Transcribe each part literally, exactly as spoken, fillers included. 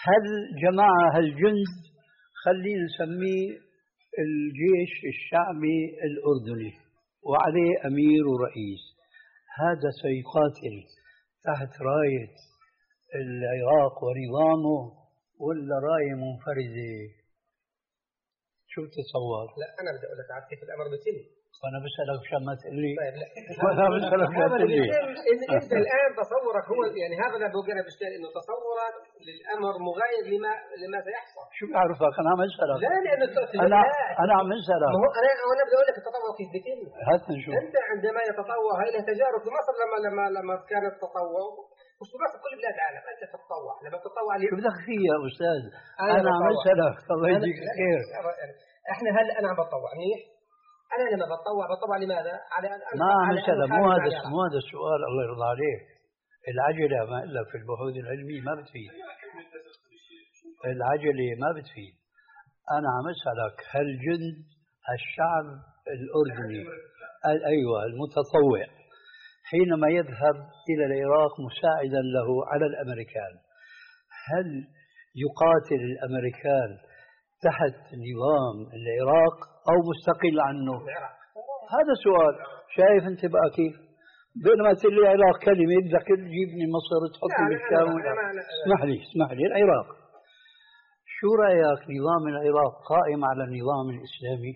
هل جماعة هالجند خلينا نسميه الجيش الشعبي الأردني وعليه أمير ورئيس، هذا سيقاتل تحت راية العراق ونظامه ولا راية منفردة؟ شو تتصور؟ لا أنا بدي أقول لك عاد كيف الأمر بيتم. أنا بسألك عشان ما تقول لي. طيب لا. أنا بسألك عشان تقول لي. أنت الآن تصورك هو يعني هذا اللي بوجهنا بشتغل إنه تصورك للأمر مغاير لما لما سيحصل. شو بعرفك أنا عم أسألك. لا لأنه أنا أنا عم أسألك. ما هو أنا أنا بدي أقول لك التطوع كيف بيتم. هات نشوف. أنت عندما يتطوع هاي له تجارب في مصر لما لما لما كان التطوع مش بس كل بلاد العالم أنت تتطوع لما تتطوع شو بدك فيه يا أستاذ؟ أنا, أنا عم أسألك الله يجزيك خير. إحنا هلا أنا عم بتطوع منيح. أنا لما بتطوع بتطوع لماذا؟ على أن ما عم أسألك مو هذا مو هذا السؤال الله يرضى عليك. العجلة ما إلا في البحوث العلمية ما بتفيد. العجلة ما بتفيد. أنا عم أسألك هل جند الشعب الأردني أيوة المتطوع حينما يذهب إلى العراق مساعدا له على الأمريكان هل يقاتل الأمريكان تحت نظام العراق أو مستقل عنه؟ هذا سؤال. شايف أنت بقى كيف؟ بينما تقول لي العراق كلمة بدك تجيبني مصر تحطني بالشام. اسمح لي اسمح لي العراق شو رأيك نظام العراق قائم على النظام الإسلامي؟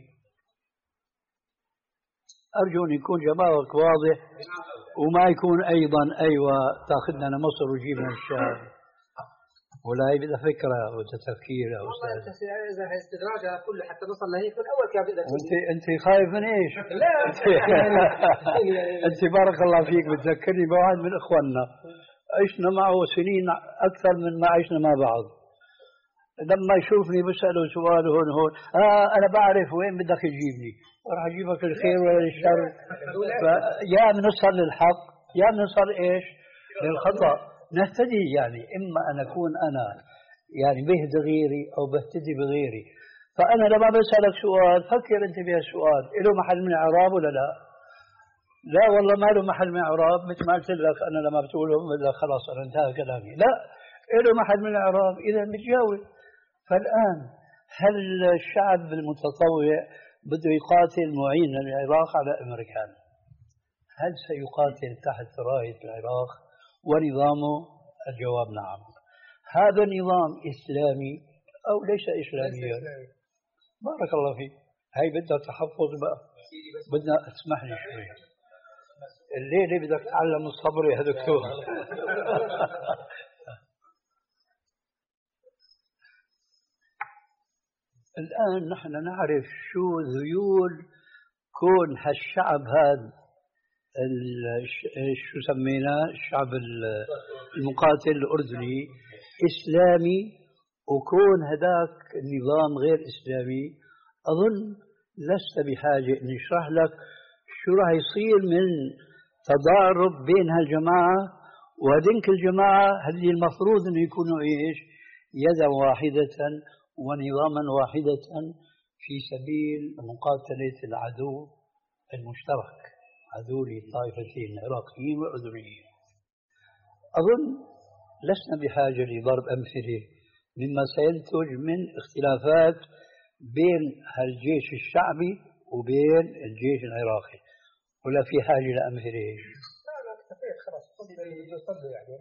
أرجو أن يكون جوابك واضح وما يكون أيضا أيوة تأخذنا لمصر وجيبنا الشام. ولا هي بدها فكرة وتفكير يا أستاذ. إذا هالاستدراج هذا كله حتى نوصل لهيك من أول كان بدك. أنت أنت خايف من إيش؟ لا أنت بارك الله فيك بتذكرني بواحد من إخواننا عشنا معه سنين أكثر من ما عشنا مع بعض. لما يشوفني بسأله سؤال هون هون آه أنا بعرف وين بدك تجيبني راح أجيبك الخير ولا الشر. يا بنوصل للحق يا بنوصل إيش للخطأ. نهتدي يعني إما أن أكون أنا يعني بهدي غيري أو بهتدي بغيري. فأنا لما بسألك سؤال فكر أنت بهالسؤال له محل من إعراب ولا لا؟ لا والله ما له محل من إعراب. مثل ما قلت لك أنا لما بتقوله لا خلاص أنا انتهى كلامي. لا له محل من الإعراب إذا بتجاوب. فالآن هل الشعب المتطوع بده يقاتل معين للعراق على الأمريكان؟ هل سيقاتل تحت راية العراق ونظامه؟ الجواب نعم. هذا النظام إسلامي أو ليس إسلاميا؟ بارك الله فيك. هاي بدها تحفظ بقى. بدنا اسمح لي شوي الليلة بدك تتعلم الصبر يا دكتور. الآن نحن نعرف شو ذيول كون هالشعب هذا شو سميناه الشعب المقاتل الأردني إسلامي وكون هداك النظام غير إسلامي. أظن لست بحاجة أن نشرح لك شو راح يصير من تضارب بين هالجماعة وهذيك الجماعة اللي المفروض أن يكونوا إيش يدا واحدة ونظاما واحدة في سبيل مقاتلة العدو المشترك عدو للطائفتين العراقيين والأردنيين. أظن لسنا بحاجة لضرب أمثلة مما سينتج من اختلافات بين الجيش الشعبي وبين الجيش العراقي ولا في حاجة لأمثلة؟ لا لا اكتفيت خلاص قصدي يصلوا يعني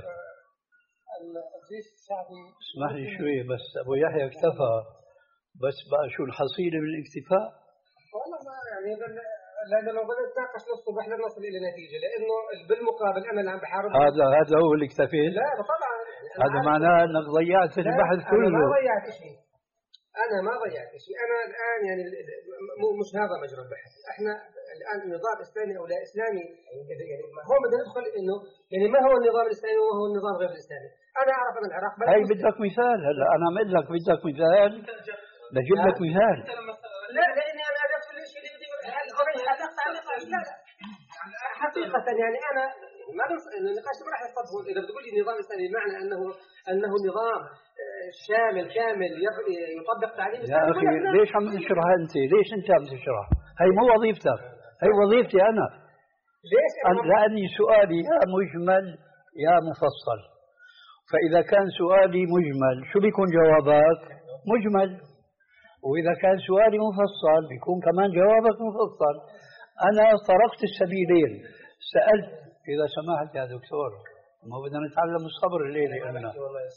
الجيش الشعبي. اسمح لي شوي بس أبو يحيى اكتفى بس بقى شو الحصيلة من الاكتفاء؟ والله ما يعني لأنه لو بدنا نتناقش للصبح لن نصل إلى نتيجة لأنه بالمقابل أنا اللي عم بحارب هذا هذا هو اللي اكتفيت؟ لا طبعا هذا معناه أنك ضيعت البحث كله. أنا ما ضيعت شيء. أنا ما ضيعت شيء. أنا الآن يعني مش هذا مجرى البحث. إحنا الآن نظام إسلامي أو لا إسلامي يعني هو بدنا ندخل إنه يعني ما هو النظام الإسلامي وما هو النظام غير الإسلامي. أنا أعرف أن العراق هاي بدك مثال. هلا أنا عم أقول لك بدك مثال بجيب لك مثال. لا لأني أنا أدرس كل شيء اللي بدي لا حقيقة يعني أنا ما بنص النقاش ما راح يصدق إذا بتقول لي النظام الإسلامي بمعنى أنه أنه نظام شامل كامل يطبق تعليم يا أخي ليش عم تشرحها أنت؟ ليش أنت عم تشرح؟ هي مو وظيفتك. هي وظيفتي أنا. ليش؟ لأني سؤالي يا مجمل يا مفصل فإذا كان سؤالي مجمل شو بيكون جوابك؟ مجمل. وإذا كان سؤالي مفصل بيكون كمان جوابك مفصل. أنا طرقت السبيلين، سألت إذا سمحت يا دكتور، ما بدنا نتعلم الصبر الليلة أنا.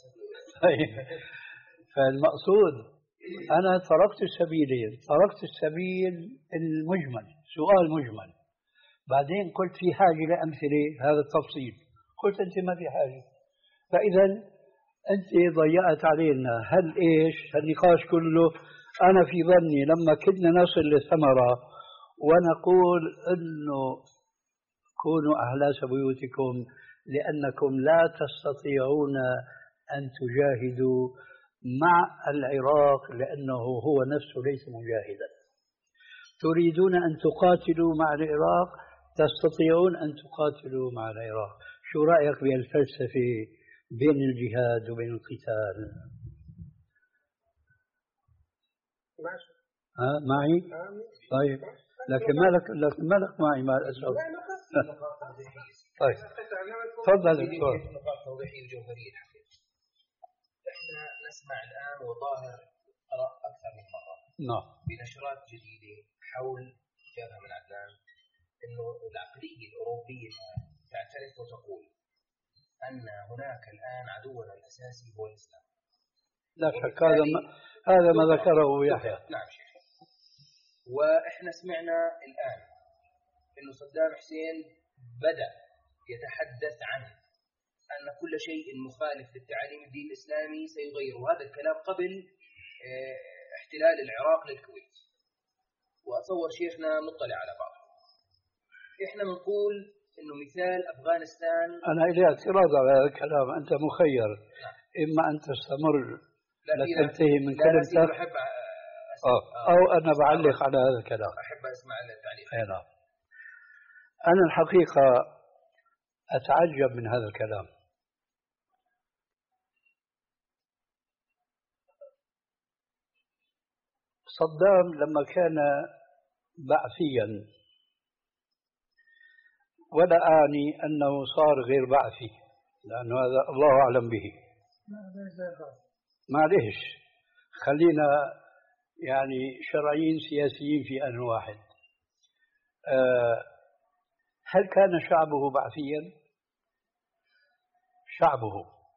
فالمقصود أنا طرقت السبيلين، طرقت السبيل المجمل، سؤال مجمل، بعدين قلت في حاجة لأمثلة هذا التفصيل، قلت أنت ما في حاجة. فإذا أنت ضيعت علينا هل إيش النقاش كله. أنا في ظني لما كنا نصل للثمرة ونقول أنه كونوا أهلاس بيوتكم لأنكم لا تستطيعون أن تجاهدوا مع العراق لأنه هو نفسه ليس مجاهدا، تريدون أن تقاتلوا مع العراق، تستطيعون أن تقاتلوا مع العراق. شو رأيك بالفلسفة بين الجهاد وبين القتال؟ ها معي؟ طيب لكن مالك لكن مالك معي مع الأسف. طيب تفضل دكتور. نقاط توضيحية وجوهرية الحقيقة. احنا نسمع الآن وظاهر أكثر من مرة نعم بنشرات جديدة حول جابها من عدنان إنه العقلية الأوروبية تعترف وتقول أن هناك الآن عدونا الأساسي هو الإسلام. لا شك هذا ما هذا ما ذكره يحيى. نعم شيخ. وإحنا سمعنا الآن إنه صدام حسين بدأ يتحدث عن أن كل شيء مخالف للتعاليم الدين الإسلامي سيغير، وهذا الكلام قبل احتلال العراق للكويت. وأتصور شيخنا مطلع على بعض. إحنا بنقول إنه مثال أفغانستان. أنا إلي اعتراض على هذا الكلام، أنت مخير إما أن تستمر لتنتهي من كلمتك أو أنا بعلق على هذا الكلام. أحب أسمع التعليق. نعم. أنا الحقيقة أتعجب من هذا الكلام. صدام لما كان بعثيا، ولا أعني أنه صار غير بعثي لأنه هذا الله أعلم به، معليش خلينا يعني شرعيين سياسيين في آن واحد. أه هل كان شعبه بعثيا؟ شعبه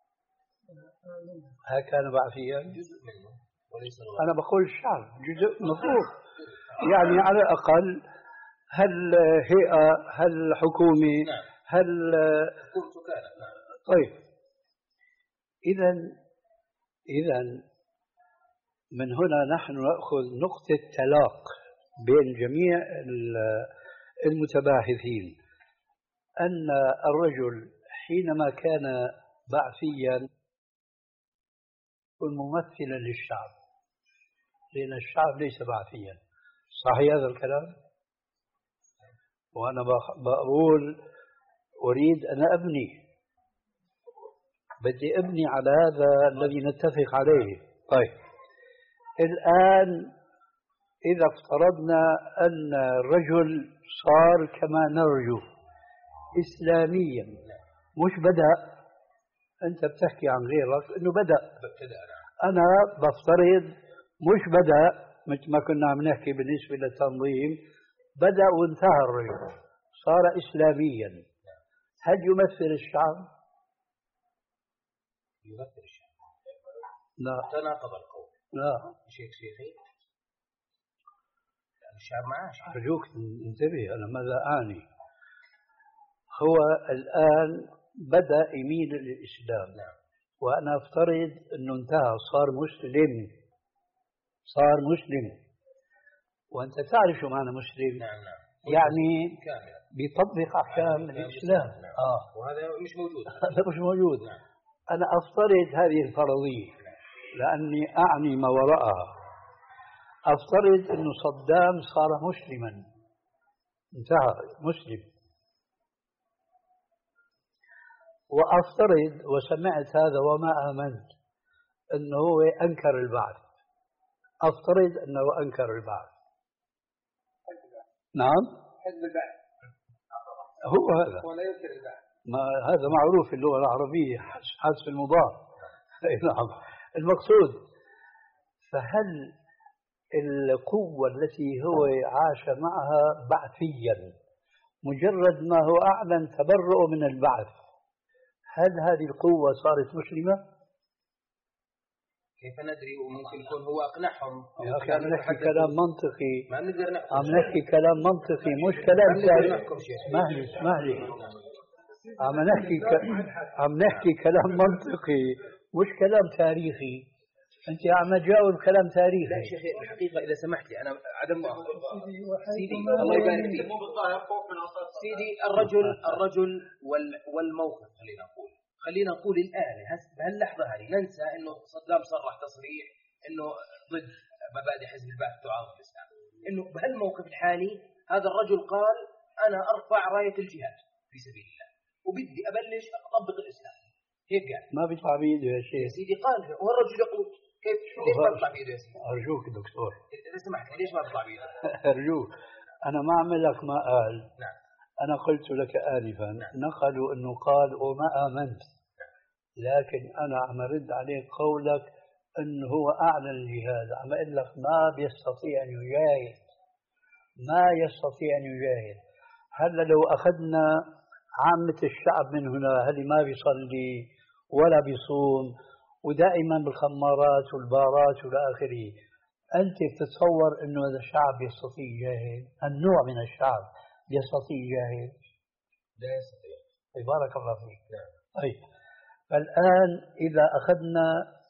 هل كان بعثيا؟ جزء منه وليس الغالب. أنا بقول الشعب جزء مفروض يعني على الأقل هل هيئة هل حكومة هل حكومته كانت. طيب إذا إذا من هنا نحن نأخذ نقطة تلاق بين جميع المتباحثين أن الرجل حينما كان بعثيا يكون ممثلا للشعب، لأن الشعب ليس بعثيا. صحيح هذا الكلام؟ وأنا بقول أريد أن أبني بدي أبني على هذا الذي نتفق عليه. طيب الآن إذا افترضنا أن الرجل صار كما نرجو إسلاميا، مش بدأ، أنت بتحكي عن غيرك أنه بدأ، أنا بفترض مش بدأ مثل ما كنا عم نحكي بالنسبة للتنظيم، بدأ وانتهى الرجل صار إسلاميا. هل يمثل الشعب؟ يمثل الشعب. لا تناقض القول. لا شيخ شيخي يعني الشعب معاش. أرجوك انتبه أنا ماذا أعني. هو الآن بدأ يميل للإسلام. نعم. وأنا أفترض أنه انتهى صار مسلم، صار مسلم. وأنت تعرف شو معنى مسلم؟ نعم نعم. يعني كامل. بيطبق أحكام الإسلام. نعم. آه. وهذا مش موجود. هذا مش موجود. نعم. أنا أفترض هذه الفرضية لأني أعني ما وراءها. أفترض أنه صدام صار مسلما، انتهى مسلم. وأفترض وسمعت هذا وما آمنت أنه هو أنكر البعث. أفترض أنه أنكر البعث. نعم حزب البعث هو هذا. هو لا ينكر البعث. ما هذا معروف في اللغة العربية، حذف المضاف. نعم. المقصود، فهل القوة التي هو عاش معها بعثيا مجرد ما هو أعلن تبرؤه من البعث، هل هذه القوة صارت مسلمة؟ كيف ندري؟ وممكن يكون هو أقنعهم. يا أخي عم نحكي كلام منطقي، ما نقدر نحكم. عم نحكي كلام منطقي مش كلام تاريخي. اسمح لي اسمح لي، عم نحكي ك... عم نحكي كلام منطقي مش كلام تاريخي. أنت عم تجاوب كلام تاريخي. لا شيخي، الحقيقة إذا سمحت لي أنا عدم مؤاخذة. سيدي الله يبارك فيك. سيدي الرجل الرجل وال... والموقف، خلينا نقول خلينا نقول الآن بهاللحظة هذه ننسى إنه صدام صرح تصريح إنه ضد مبادئ حزب البعث تعارض الإسلام. إنه بهالموقف الحالي هذا الرجل قال أنا أرفع راية الجهاد في سبيل الله وبدي أبلش أطبق الإسلام. هيك قال. ما بيطلع بيده يا شيخ. يا سيدي قال، والرجل يقول كيف ليش ما بيطلع بيده يا سيدي؟ أرجوك دكتور. إذا سمحت ليش ما بيطلع بيده؟ أرجوك، أنا ما أعمل لك ما قال. نعم. أنا قلت لك آنفا نعم. نقلوا أنه قال وما آمنت، لكن أنا عم أرد عليك قولك أنه هو أعلن الجهاد. عم أقول لك ما بيستطيع أن يجاهد، ما يستطيع أن يجاهد. هلا لو أخذنا عامة الشعب من هنا، هل ما بيصلي ولا بيصوم ودائما بالخمارات والبارات والى اخره، انت بتتصور انه هذا الشعب يستطيع يجاهد؟ النوع من الشعب يستطيع يجاهد؟ لا يستطيع. بارك الله فيك. طيب فالان اذا اخذنا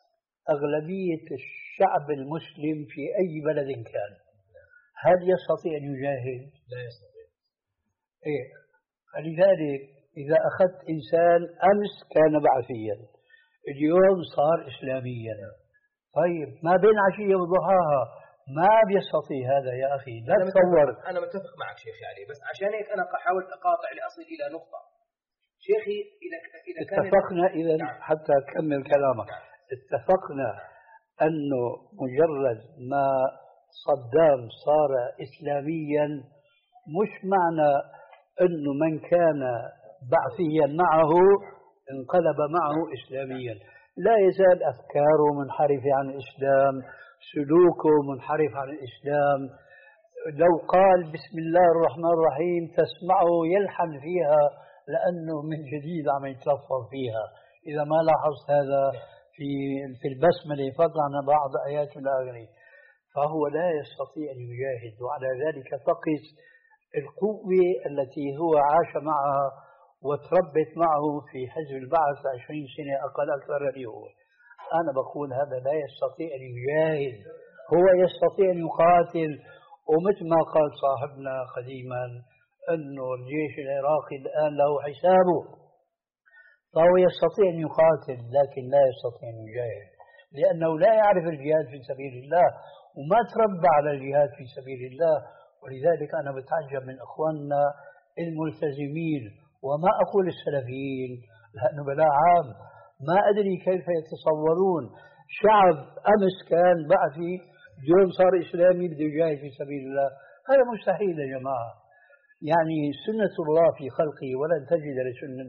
اغلبيه الشعب المسلم في اي بلد كان، هل يستطيع ان يجاهد؟ لا يستطيع. ايه، فلذلك اذا اخذت انسان امس كان بعثيا، اليوم صار إسلاميا، طيب ما بين عشية وضحاها ما بيستطيع هذا يا أخي. لا تصور. أنا متفق معك شيخي علي، بس عشان هيك أنا حاولت أقاطع لأصل إلى نقطة. شيخي إذا إذا كان اتفقنا إذا نعم. حتى أكمل كلامك. نعم. اتفقنا أنه مجرد ما صدام صار إسلاميا مش معنى أنه من كان بعثيا معه انقلب معه إسلاميا. لا يزال أفكاره منحرفة عن الإسلام، سلوكه منحرف عن الإسلام. لو قال بسم الله الرحمن الرحيم تسمعه يلحن فيها لأنه من جديد عم يتلفظ فيها. إذا ما لاحظت هذا في في البسملة فضلا بعض آيات الآخرين، فهو لا يستطيع أن يجاهد. وعلى ذلك تقس القوة التي هو عاش معها وتربت معه في حزب البعث عشرين سنة أقل أكثر اللي هو. أنا بقول هذا لا يستطيع أن يجاهد، هو يستطيع أن يقاتل. ومثل ما قال صاحبنا قديما أنه الجيش العراقي الآن له حسابه، فهو يستطيع أن يقاتل لكن لا يستطيع أن يجاهد، لأنه لا يعرف الجهاد في سبيل الله وما تربى على الجهاد في سبيل الله. ولذلك أنا بتعجب من إخواننا الملتزمين، وما أقول السلفيين لأنه بلا عام، ما أدري كيف يتصورون شعب أمس كان بعثي اليوم صار إسلامي بده يجاهد في سبيل الله. هذا مستحيل يا جماعة. يعني سنة الله في خلقه ولن تجد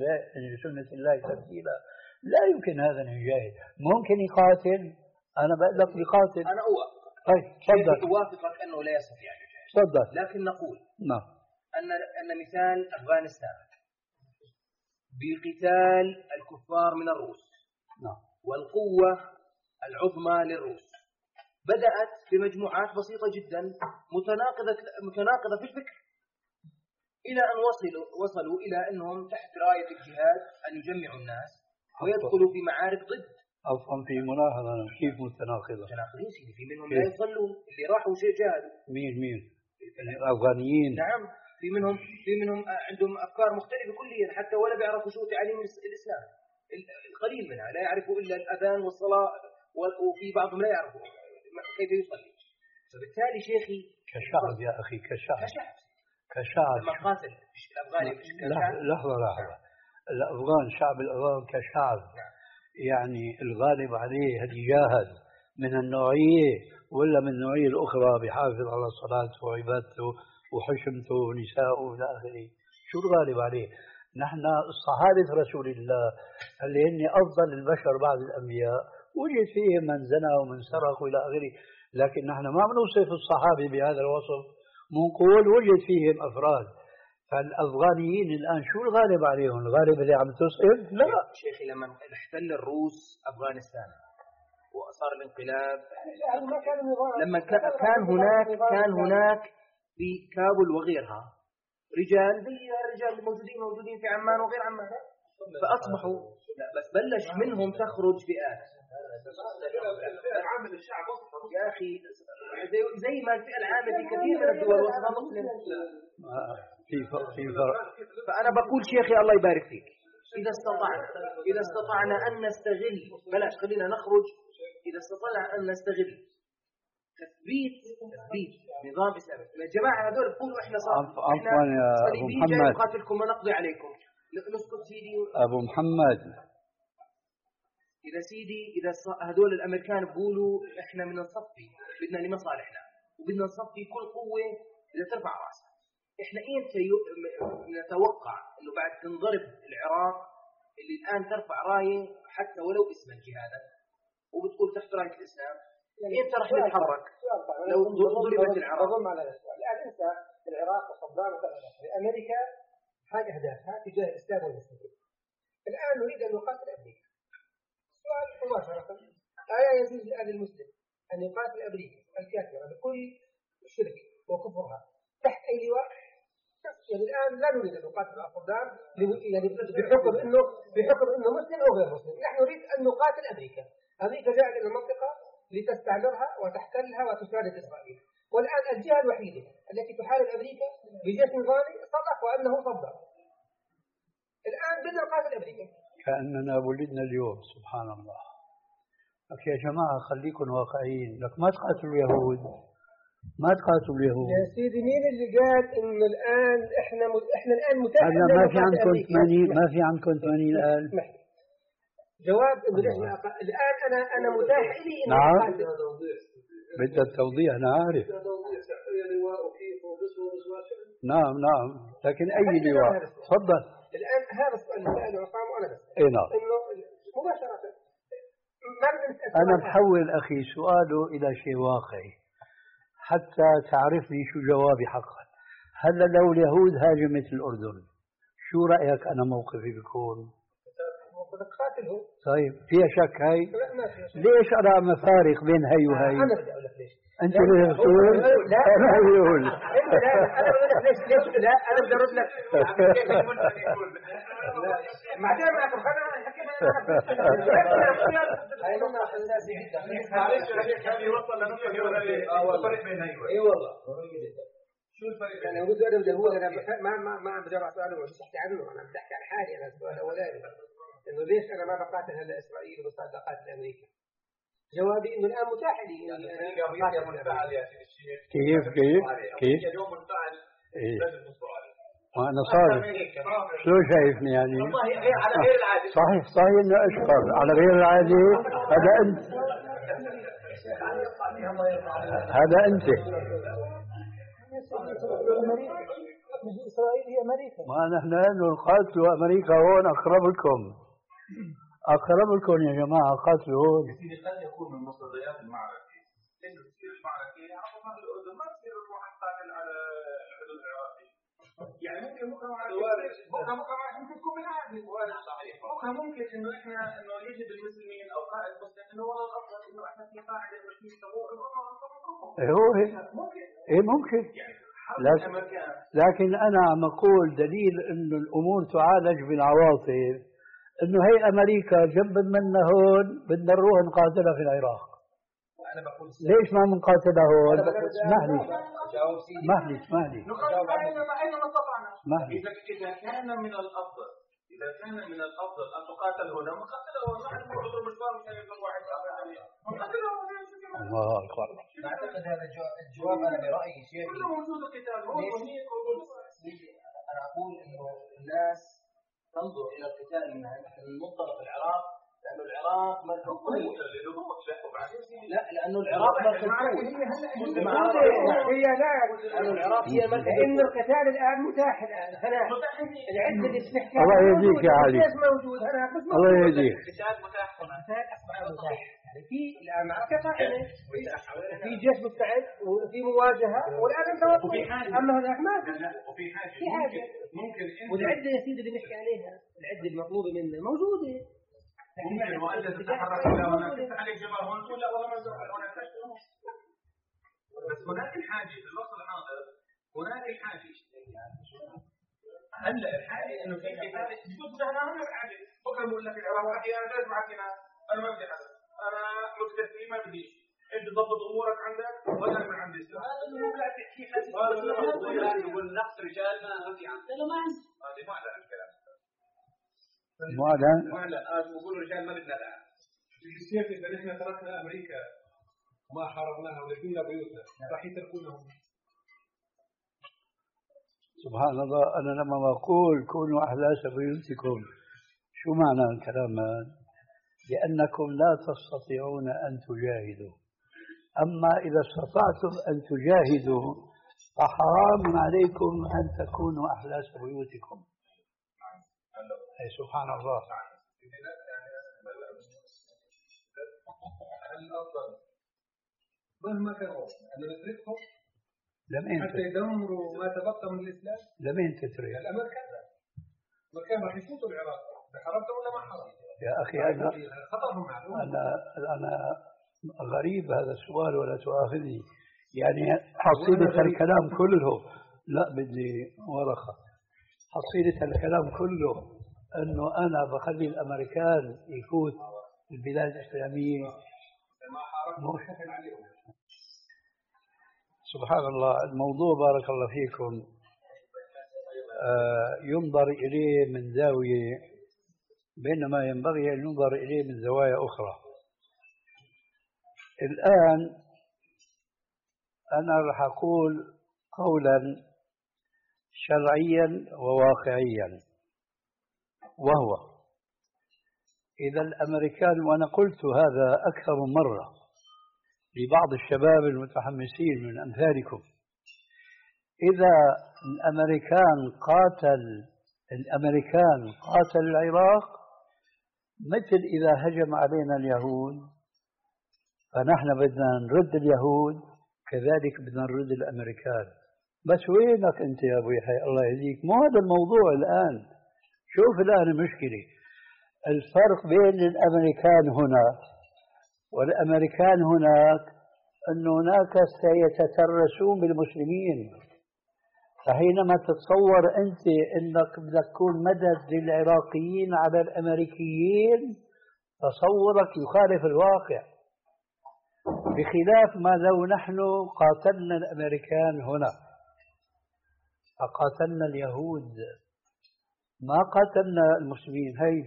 لسنة الله تبديلا. لا يمكن هذا أن يجاهد. ممكن يقاتل، أنا بقول لك يقاتل. أنا أوافق. طيب تفضل. أوافقك أنه لا يستطيع أن يجاهد. تفضل. لكن نقول نعم أن أن مثال أفغانستان بقتال الكفار من الروس نعم. والقوة العظمى للروس بدأت بمجموعات بسيطة جدا متناقضة متناقضة في الفكر، إلى أن وصلوا وصلوا إلى أنهم تحت راية الجهاد أن يجمعوا الناس ويدخلوا في معارك ضد. أفهم في ملاحظة كيف متناقضة؟ متناقضين سيدي، في منهم لا يصلون اللي راحوا شيء جاهدوا. مين مين؟ الأفغانيين. نعم، في منهم في منهم عندهم أفكار مختلفة كليا، حتى ولا بيعرفوا شو تعاليم الإسلام، القليل منها لا يعرفوا إلا الأذان والصلاة، وفي بعضهم لا يعرفوا كيف يصلي. فبالتالي شيخي كشعب يا أخي كشعب كشعب كشعب لما قاتل الأفغاني لحظة لحظة الأفغان شعب الأفغان كشعب يعني الغالب عليه هل يجاهد من النوعية ولا من النوعية الأخرى بحافظ على صلاته وعبادته وحشمته ونساءه إلى آخره؟ شو الغالب عليه؟ نحن صحابة رسول الله اللي هن أفضل البشر بعد الأنبياء وجد فيهم من زنى ومن سرق وإلى آخره، لكن نحن ما بنوصف الصحابة بهذا الوصف، بنقول وجد فيهم أفراد. فالأفغانيين الآن شو الغالب عليهم؟ الغالب اللي عم تصل؟ لا شيخي لما احتل الروس أفغانستان وصار الانقلاب، لما كان هناك كان هناك في كابول وغيرها رجال زي الرجال الموجودين موجودين في عمان وغير عمان، فأصبحوا لا بس بلش منهم تخرج فئات. يا أخي زي ما الفئة العامة في كثير من الدول وصفها مسلم. في في فرق. فأنا بقول شيخي الله يبارك فيك، إذا استطعنا إذا استطعنا أن نستغل، بلاش خلينا نخرج، إذا استطعنا أن نستغل تثبيت تثبيت نظام إسلامي. يا جماعة هذول بقولوا إحنا صار عفوا يا أبو محمد نقاتلكم ونقضي عليكم، نسكت سيدي أبو محمد. إذا سيدي إذا هذول الأمريكان بقولوا إحنا بدنا نصفي، بدنا لمصالحنا وبدنا نصفي كل قوة إذا ترفع رأسها. إحنا إمتى نتوقع إنه بعد تنضرب العراق اللي الآن ترفع راية حتى ولو اسما جهادا وبتقول تحت راية الإسلام، يعني إمتى راح نتحرك لو ضربت العراق؟ الآن أنت العراق وصدام أمريكا هذه أهدافها تجاه الإسلام والمسلمين. الآن نريد أن نقاتل أمريكا. سؤال مباشرة: ألا يجوز لأهل المسلم أن يقاتل أمريكا الكافرة بكل شرك وكفرها تحت أي لواء؟ يعني الآن لا نريد أن نقاتل صدام يعني بحكم إنه بحكم إنه مسلم أو غير مسلم، نحن نريد أن نقاتل أمريكا. أمريكا جاءت إلى المنطقة لتستعمرها وتحتلها وتساند إسرائيل، والآن الجهة الوحيدة التي تحارب أمريكا بجيش نظامي صدق وأنه صدق. الآن بدنا نقاتل أمريكا كأننا ولدنا اليوم. سبحان الله. لك يا جماعة خليكم واقعيين، لك ما تقاتلوا اليهود، ما تقاتلوا اليهود يا سيدي. مين اللي قال إنه الآن إحنا م... إحنا الآن متاح هلا ما في عندكم ثمانين ما في عندكم ثمانين ألف؟ جواب إنه الآن أنا أنا متاح لي إنه نعم بدها التوضيح. أنا عارف. نعم نعم لكن أي لواء؟ تفضل. الآن هذا السؤال اللي سأله عصام وأنا بس إيه نعم إنه مباشرة أنا بحول أخي سؤاله إلى شيء واقعي حتى تعرفني شو جوابي حقا. هلا لو اليهود هاجمت الأردن شو رأيك أنا موقفي بيكون؟ قاتله. طيب فيها شك هاي؟ ليش أرى مفارق بين هاي وهاي؟ أنا بدي أقول لك ليش. أنت اللي تقول؟ لا أنا بقول. لا أنا بقول لك ليش ليش لا أنا بدي أرد لك. ما عاد معك خلينا نحكي هاي نقطة حساسة جدا. معلش يا شيخ هذه وصل لنقطة هو الفرق بين هاي وهاي. إي والله. شو الفرق؟ أنا أقول أنا بدي أقول أنا ما ما ما عم بجرب سؤال وش أحكي عنه، أنا بدي أحكي عن حالي. أنا السؤال الأولاني إنه ليش أنا ما بقاتل هلا إسرائيل وبصير بقاتل أمريكا؟ جوابي إنه الآن متاح لي إني أنا منفعل يا أخي الشيخ. كيف كيف كيف؟ اليوم منفعل لازم نصبر. وأنا صادق. شو شايفني يعني؟ والله غير على غير العادي. صحيح صحيح إنه أشكر على غير العادي. هذا أنت هذا أنت. إسرائيل هي أمريكا. ما نحن نقاتل أمريكا هون أقرب لكم أقرب لكم يا جماعة. قاتلوا هون. قد يكون من مصدريات المعركة إنه تصير المعركة على ما الأردن ما تصير نروح نقاتل على الحدود العراقية. يعني ممكن بكره بكره بكره ممكن تكون بالعادي. صحيح. بكره ممكن إنه إحنا إنه يجب المسلمين أو قائد مسلم إنه والله الأفضل إنه إحنا في قاعدة مسلمين تبوك إيه هو هيك. إيه ممكن. لكن, لكن أنا عم أقول دليل إنه الأمور تعالج بالعواطف إنه هي أمريكا جنب منا هون بدنا نروح نقاتلها في العراق. أنا بقول ليش ما بنقاتلها هون؟ اسمح لي اسمح لي اسمح لي اسمح لي. إذا كان من الأفضل إذا كان من الأفضل أن تقاتل هنا مقاتلة هنا. ما عندنا عذر مشوار مشان يكون واحد مقاتلة هنا. الله أكبر. أعتقد هذا الجواب أنا برأيي شيء كله موجود القتال. أنا أقول إنه الناس تنظر إلى القتال من منطلق العراق لأن العراق مركز قوة. لا لا لأنه العراق مركز قوي. هي لا لأنه العراق هي مركز إن القتال الآن متاح الآن هنا العدة اللي تحكي الله يهديك يا علي موجود هنا الله يهديك القتال متاح هنا أصبح متاح يعني في الآن معركة قائمة في جيش مستعد وفي مواجهة والآن انت وفي حاجة أما هناك ما وفي حاجة في حاجة ممكن والعدة يا سيدي اللي نحكي عليها العدة المطلوبة منا موجودة ممكن وأنت تتحرك إلى هنا تفتح عليك جبهة هون تقول لا والله ما زرع هنا بس هناك الحاجة في الوقت الحاضر هناك الحاجة هلا الحاجة إنه في حاجة تجوز هنا هنا الحاجة بكرة بقول لك العراق أحيانا لازم معكنا أنا ما بدي حدا أنا مكتفي ما بدي أنت تضبط أمورك عندك وأنا من عندي هذا اللي هو قاعد يحكي حديث يقول نقص رجالنا ما في عندنا لا ما عندي هذه ما على الكلام معلن معلن آه بقولوا رجال ما بدنا الآن السيف إذا نحن تركنا أمريكا وما حاربناها ولقينا بيوتنا راح يتركونهم سبحان الله. أنا لما بقول كونوا أحلاس بيوتكم شو معنى الكلام هذا؟ لأنكم لا تستطيعون أن تجاهدوا، أما إذا استطعتم أن تجاهدوا فحرام عليكم أن تكونوا أحلاس بيوتكم. أي سبحان الله. الأفضل مهما كانوا أن نتركهم لمين حتى يدمروا ما تبقى من الإسلام؟ لمين تترك؟ الأمريكان الأمريكان راح يفوتوا العراق حربت ولا ما حربت؟ يا أخي أنا أنا أنا غريب هذا السؤال ولا تؤاخذني، يعني حصيلة الكلام كله لا بدي ورقة، حصيلة الكلام كله أنه أنا بخلي الأمريكان يفوت البلاد الإسلامية. سبحان الله. الموضوع بارك الله فيكم آه ينظر إليه من زاوية بينما ينبغي أن ينظر إليه من زوايا أخرى. الآن أنا رح أقول قولا شرعيا وواقعيا، وهو إذا الأمريكان، وأنا قلت هذا أكثر من مرة لبعض الشباب المتحمسين من أمثالكم، إذا الأمريكان قاتل الأمريكان قاتل العراق مثل إذا هجم علينا اليهود فنحن بدنا نرد اليهود كذلك بدنا نرد الأمريكان. بس وينك أنت يا أبو يحيى الله يهديك؟ مو هذا الموضوع الآن. شوف الآن المشكلة، الفرق بين الأمريكان هنا والأمريكان هناك أن هناك سيتترسون بالمسلمين، فحينما تتصور أنت أنك بدك تكون مدد للعراقيين على الأمريكيين تصورك يخالف الواقع، بخلاف ما لو نحن قاتلنا الأمريكان هنا فقاتلنا اليهود ما قاتلنا المسلمين. هي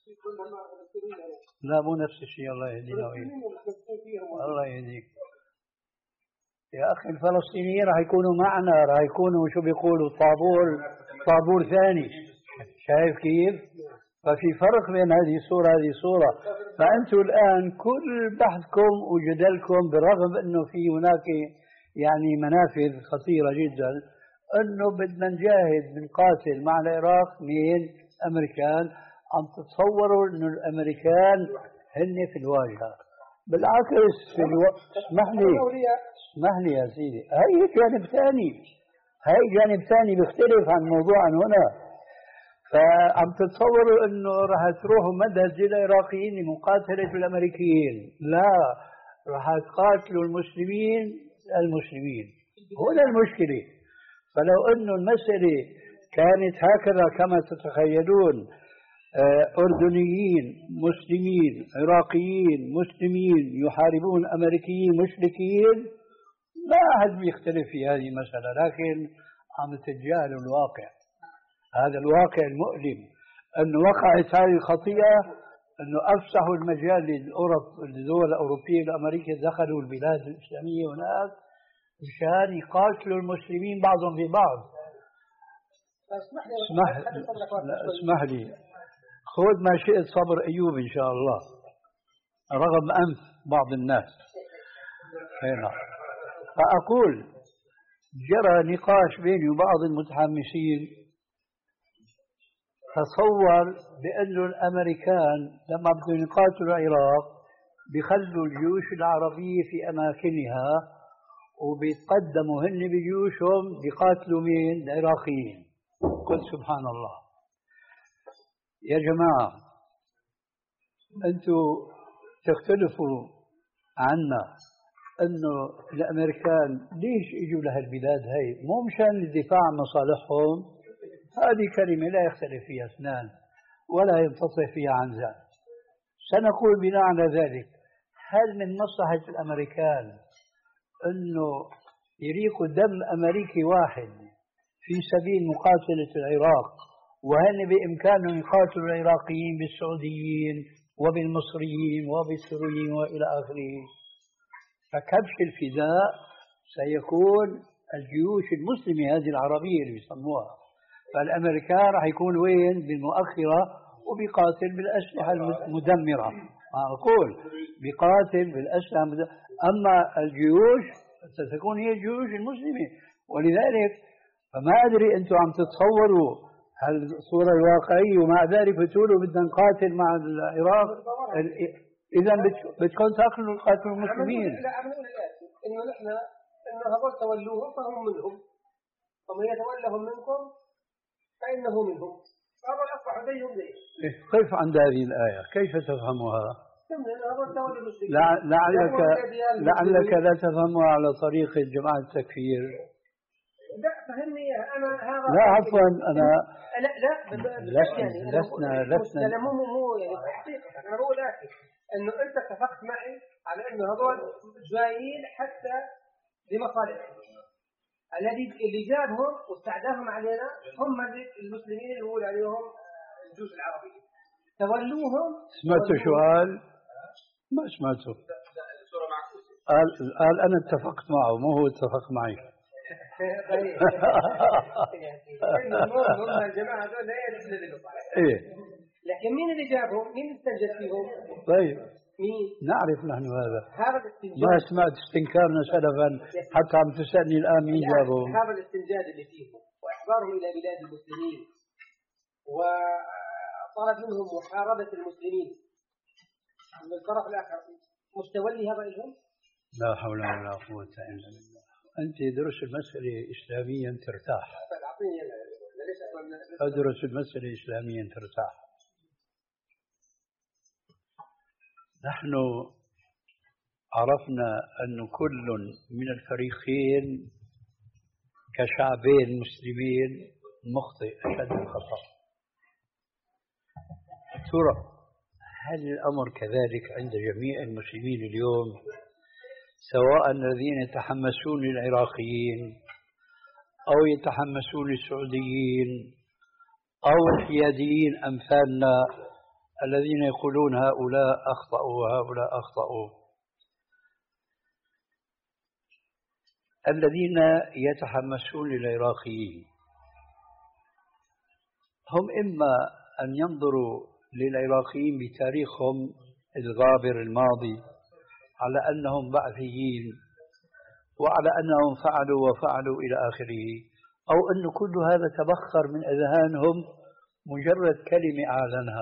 لا مو نفس الشيء. الله يهدينا ويهديك. الله يهديك يا أخي. الفلسطينيين راح يكونوا معنا، راح يكونوا شو بيقولوا طابور طابور ثاني. شايف كيف؟ ففي فرق بين هذه الصورة هذه الصورة. فأنتم الآن كل بحثكم وجدلكم برغم أنه في هناك يعني منافذ خطيرة جدا أنه بدنا نجاهد بنقاتل مع العراق من أمريكان، عم تتصوروا أنه الأمريكان هن في الواجهة. بالعكس في الو... اسمح لي اسمح لي يا سيدي، هاي جانب ثاني، هاي جانب ثاني بيختلف عن موضوع عن هنا. فعم تتصوروا انه راح تروحوا مدد للعراقيين لمقاتلة الامريكيين، لا، راح تقاتلوا المسلمين المسلمين. هنا المشكلة. فلو انه المسألة كانت هكذا كما تتخيلون، أردنيين مسلمين عراقيين مسلمين يحاربون أمريكيين مشركين، لا أحد بيختلف في هذه المسألة، لكن عم تتجاهلوا الواقع. هذا الواقع المؤلم أنه وقعت هذه الخطيئة، أنه أفسحوا المجال للأوروب للدول الأوروبية والأمريكية، دخلوا البلاد الإسلامية هناك مشان يقاتلوا المسلمين بعضهم في بعض. اسمح لا اسمح لي، خذ ما شئت صبر أيوب إن شاء الله رغم أنف بعض الناس. هنا. فأقول جرى نقاش بيني وبعض المتحمسين، تصور بأن الأمريكان لما بدهم يقاتلوا العراق بيخلوا الجيوش العربية في أماكنها وبيتقدموا هن بجيوشهم بيقاتلوا مين؟ العراقيين. قلت سبحان الله يا جماعة، أنتم تختلفوا عنا أنه الأمريكان ليش إجوا لهالبلاد هاي؟ مو مشان الدفاع عن مصالحهم، هذه كلمة لا يختلف فيها اثنان ولا ينفصل فيها عن ذلك. سنقول بناء على ذلك، هل من مصلحة الأمريكان أنه يريقوا دم أمريكي واحد في سبيل مقاتلة العراق، وهل بإمكانهم يقاتلوا العراقيين بالسعوديين وبالمصريين وبالسوريين وإلى آخره؟ فكبش الفداء سيكون الجيوش المسلمة هذه العربية اللي بيسموها، فالأمريكان راح يكون وين؟ بالمؤخرة، وبيقاتل بالأسلحة المدمرة. ما أقول بيقاتل بالأسلحة المدمرة. أما الجيوش ستكون هي الجيوش المسلمة. ولذلك فما أدري أنتم عم تتصوروا هالصورة الواقعية، ومع ذلك بتقولوا بدنا نقاتل مع العراق. إذا بدكم تاكلوا القاتل المسلمين. لا عم نقول الآتي إنه نحن إنه هذول تولوهم فهم منهم، ومن يتولهم منكم فإنه منهم، فهذول أصبحوا زيهم زيهم. كيف عند هذه الآية؟ كيف تفهمها؟ لعلك لعلك لا تفهمها على طريقة جماعة التكفير. لا فهمني أنا هذا. لا عفوا أنا لا لا لسنا يعني لسنا لسنا لا مو مو يعني حقيقة أنا بقول لك إنه أنت اتفقت معي على إنه هذول جايين حتى لمصالحهم. الذي اللي جابهم واستعداهم علينا هم المسلمين اللي بقول عليهم الجيوش العربية. تولوهم. سمعتوا سؤال؟ ما سمعته. قال قال أنا اتفقت معه، مو هو اتفق معي. هم الجماعة هذول لا يدخلوا إيه. لكن مين اللي جابهم؟ مين استنجد فيهم؟ طيب. مين؟ نعرف نحن هذا. هذا الاستنجاد. ما سمعت استنكارنا سلفا حتى عم تسألني الآن مين جابهم. هذا الاستنجاد اللي فيهم وإحضارهم إلى بلاد المسلمين وطلب منهم محاربة المسلمين من الطرف الآخر، مستولي هذا لهم؟ لا حول ولا قوة إلا بالله. أنت درس المسألة إسلاميا ترتاح. أدرس المسألة إسلاميا ترتاح. نحن عرفنا أن كل من الفريقين كشعبين مسلمين مخطئ أشد الخطأ. ترى هل الأمر كذلك عند جميع المسلمين اليوم، سواء الذين يتحمسون للعراقيين أو يتحمسون للسعوديين أو الحياديين أمثالنا الذين يقولون هؤلاء أخطأوا وهؤلاء أخطأوا؟ الذين يتحمسون للعراقيين هم إما أن ينظروا للعراقيين بتاريخهم الغابر الماضي على أنهم بعثيين وعلى أنهم فعلوا وفعلوا إلى آخره، أو أن كل هذا تبخر من أذهانهم مجرد كلمة أعلنها.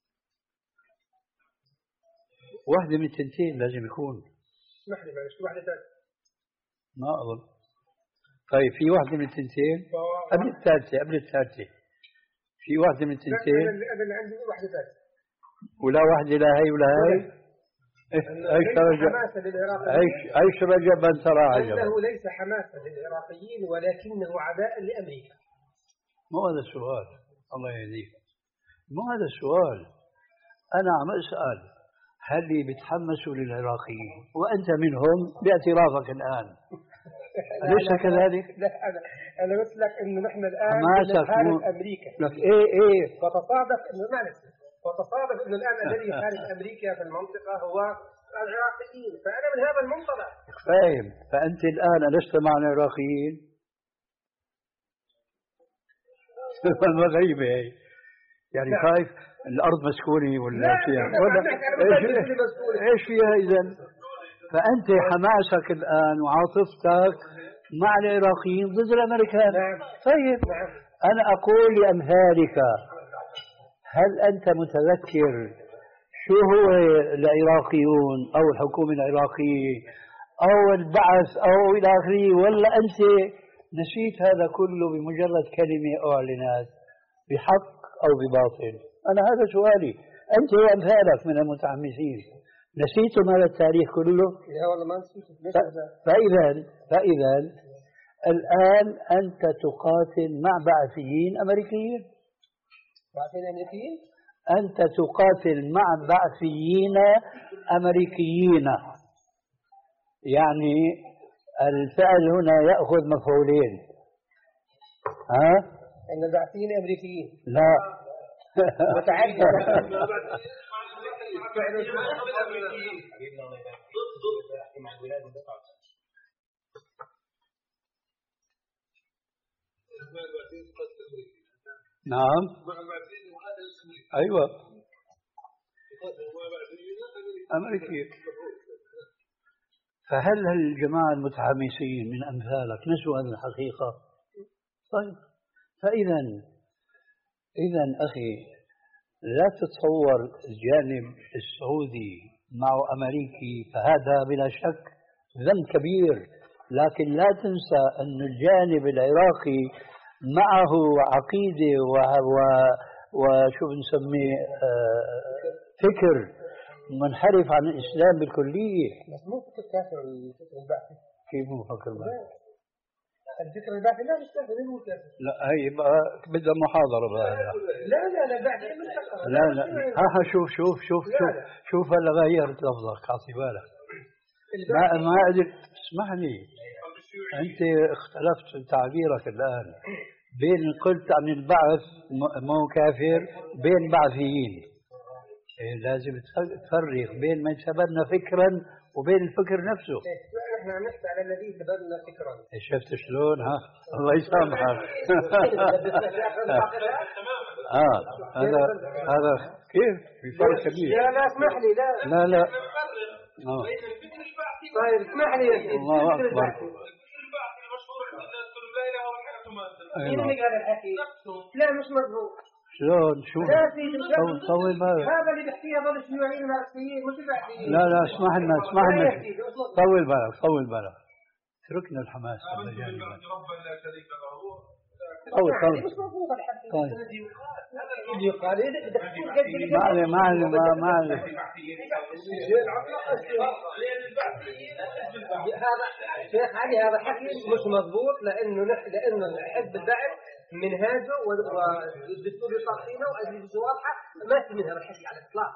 واحدة من التنتين لازم يكون. اسمح لي معلش واحدة ثالثة. ما أظن. طيب في واحدة من التنتين قبل الثالثة قبل الثالثة في واحدة من التنتين. أنا اللي عندي واحدة ثالثة. ولا واحدة لا هي ولا هي. عيش رجب عيش عيش رجب من ترى عجبا. أنه ليس حماسة للعراقيين ولكنه عداء لأمريكا. مو هذا السؤال، الله يهديك، مو هذا السؤال. أنا عم أسأل هل بيتحمسوا للعراقيين وأنت منهم باعترافك الآن، أليس كذلك؟ لا أنا أنا بس لك إنه نحن الآن نحارب أمريكا. لك إيه إيه. وتصادف إنه معلش وتصادف إنه الآن الذي يحارب أمريكا في المنطقة هو العراقيين، فأنا من هذا المنطلق فاهم. فأنت الآن لست مع العراقيين؟ غريبة هي، يعني خايف الأرض مسكونة ولا فيها ولا إيش إيش فيها إذا؟ فأنت حماسك الآن وعاطفتك مع العراقيين ضد الأمريكان. طيب أنا أقول لأمثالك، هل أنت متذكر شو هو العراقيون أو الحكومة العراقية أو البعث أو إلى آخره، ولا أنت نسيت هذا كله بمجرد كلمة أعلنت بحق أو بباطل؟ أنا هذا سؤالي، أنت وأمثالك من المتحمسين نسيتم هذا التاريخ كله؟ لا والله ما نسيت. فإذا فإذا الآن أنت تقاتل مع بعثيين أمريكيين. بعثيين أمريكيين؟ أنت تقاتل مع بعثيين أمريكيين، يعني الفعل هنا يأخذ مفعولين. ها؟ أن البعثيين أمريكيين؟ لا متعدد. نعم أيوة أمريكي. فهل الجماعة المتحمسين من أمثالك نسوا هذه الحقيقة؟ طيب فإذا إذا أخي لا تتصور الجانب السعودي مع أمريكي، فهذا بلا شك ذنب كبير، لكن لا تنسى أن الجانب العراقي معه عقيدة وشو بنسميه فكر منحرف عن الإسلام بالكلية. بس مو فكر كافر الفكر البعثي. كيف مو فكر البعثي؟ الفكر البعثي لا مش كافر، مو كافر. لا هي بقى بدها محاضرة بقى. لا لا لا بعثي مش كافر. لا لا ها شوف شوف شوف شوف شوف هلا غيرت لفظك، اعطي بالك. ما ما قدرت اسمح لي، أنت اختلفت في تعبيرك الآن بين قلت عن البعث مو كافر بين بعثيين. إيه لازم تفرق بين من سببنا فكرا وبين الفكر نفسه. نحن عم نحكي على الذي سببنا فكرا. شفت شلون؟ ها الله يسامحك. اه هذا هذا كيف في فرق كبير. لا لا اسمح لي لا لا لا اه طيب اسمح لي يا سيدي. الله اكبر. مين اللي قال الحكي؟ لا مش مضبوط. شلون شو؟ لا سيدي طول بالك. هذا اللي بيحكيه هذول الشيوعيين الماركسيين مش البعثيين. لا لا اسمح لنا اسمح لنا طول بالك طول بالك، اتركنا الحماس هذا جانبا. طول طول مش مضبوط الحكي. طيب يقال ما عليه ما عليه ما ما عليه. هذا شيخ علي هذا حكي مش مضبوط، لانه نحن لانه حزب البعث منهاجه والدستور اللي صار فينا واجهزته واضحه ما في منها الحكي على الاطلاق.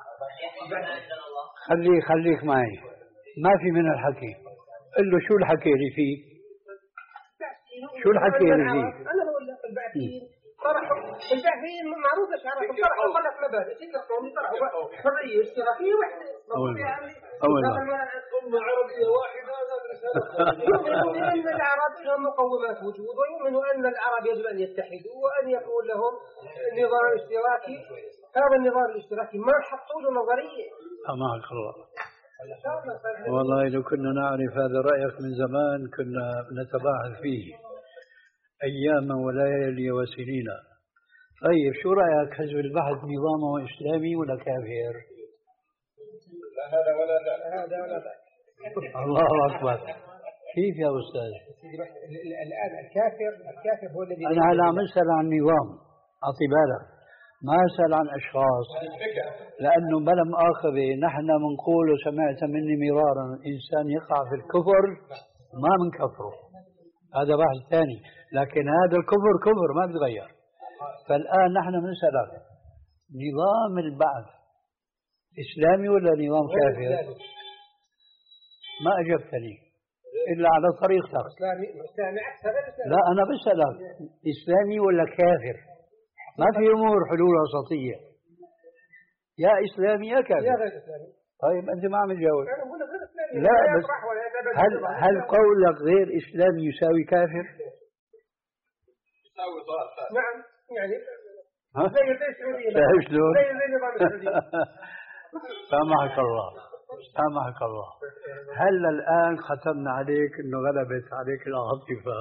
خليه خليك معي، ما في من الحكي. قل له شو الحكي اللي فيه؟ شو الحكي اللي فيه؟ انا بقول لك البعثيين طرحوا البعثيين معروف ايش عرفوا طرحوا ثلاث مبادئ كل قوم طرحوا حريه اشتراكيه وحده. اول اول أمة عربية واحدة يؤمنوا أن العرب لهم مقومات وجود، ويؤمنوا أن العرب يجب أن يتحدوا وأن يكون لهم نظام اشتراكي. هذا النظام الاشتراكي ما حطوا له نظرية. أمامك الله. والله لو كنا نعرف هذا رأيك من زمان كنا نتباحث فيه أياما وليالي وسنين. طيب شو رأيك حزب البحث نظامه إسلامي ولا كافر؟ لا هذا ولا ذاك. هذا ولا ذاك. الله أكبر. كيف يا أستاذ؟ الآن الكافر الكافر هو الذي أنا على مسأل عن نظام، أعطي بالك، ما أسأل عن أشخاص، لأنه بلا مؤاخذة نحن منقول وسمعت مني مرارا إنسان يقع في الكفر ما منكفره، هذا بحث ثاني، لكن هذا الكفر كفر ما بيتغير. فالآن نحن بنسألك نظام البعث إسلامي ولا نظام كافر؟ ما أجبتني إلا على طريقتك. لا أنا بسألك إسلامي ولا كافر؟ ما في أمور حلول وسطية، يا إسلامي يا كافر. يا غير إسلامي. طيب أنت ما عم تجاوب. لا بس هل هل قولك غير إسلامي يساوي كافر؟ يساوي نعم يعني ها؟ زي زي السعودية. شايف شلون؟ زي زي نظام السعودية. سامحك الله. سامحك الله. هل الآن ختمنا عليك إنه غلبت عليك العاطفة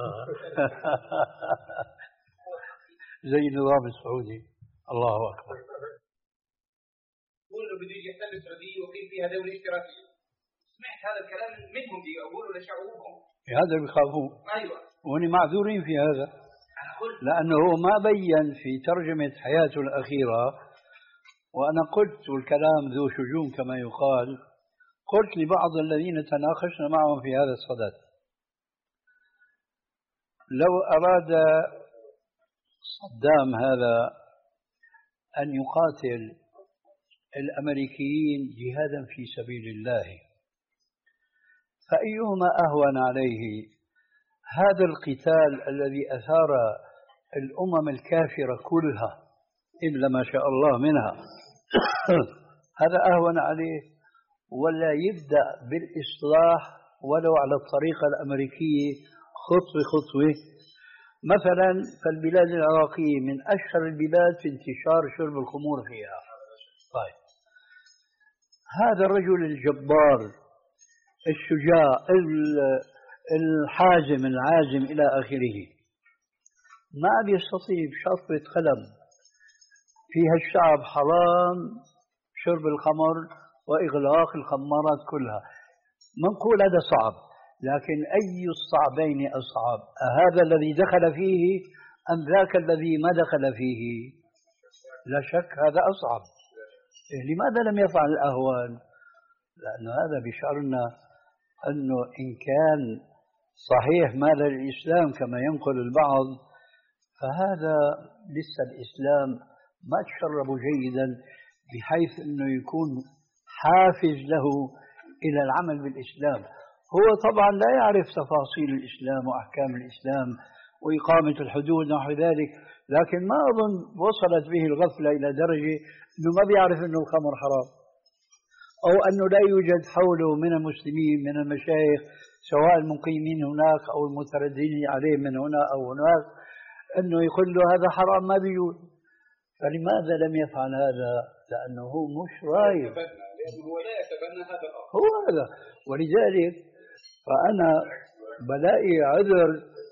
زي النظام السعودي؟ الله أكبر. يقول إنه بده يجي يحتل السعودية ويقيم فيها دولة اشتراكية. سمعت هذا الكلام منهم دي يقولوا لشعوبهم. هذا بيخافوه. أيوة. وهن معذورين في هذا. لأنه هو ما بين في ترجمة حياته الأخيرة، وأنا قلت والكلام ذو شجون كما يقال، قلت لبعض الذين تناقشنا معهم في هذا الصدد: لو أراد صدام هذا أن يقاتل الأمريكيين جهادا في سبيل الله، فأيهما أهون عليه؟ هذا القتال الذي أثار الأمم الكافرة كلها إلا ما شاء الله منها هذا أهون عليه، ولا يبدأ بالإصلاح ولو على الطريقة الأمريكية خطوة خطوة؟ مثلا فالبلاد العراقية من أشهر البلاد في انتشار شرب الخمور فيها. طيب هذا الرجل الجبار الشجاع الحازم العازم إلى آخره ما بيستطيع بشطرة قلم فيها الشعب حرام شرب الخمر وإغلاق الخمارات كلها، منقول هذا صعب، لكن أي الصعبين أصعب؟ هذا الذي دخل فيه أم ذاك الذي ما دخل فيه؟ لا شك هذا أصعب. لماذا لم يفعل الأهوان؟ لأن هذا بشعرنا أنه إن كان صحيح ما للإسلام كما ينقل البعض، فهذا لسه الإسلام ما تشرب جيدا بحيث أنه يكون حافز له إلى العمل بالإسلام. هو طبعا لا يعرف تفاصيل الإسلام وأحكام الإسلام وإقامة الحدود ونحو ذلك، لكن ما أظن وصلت به الغفلة إلى درجة أنه ما بيعرف أنه الخمر حرام، أو أنه لا يوجد حوله من المسلمين من المشايخ سواء المقيمين هناك أو المترددين عليه من هنا أو هناك أنه يقول له هذا حرام ما بيجوز. فلماذا لم يفعل هذا؟ لأنه هو مش رايد، هو لا يتبنى هذا الأمر. هو هذا. ولذلك فأنا بلاقي عذر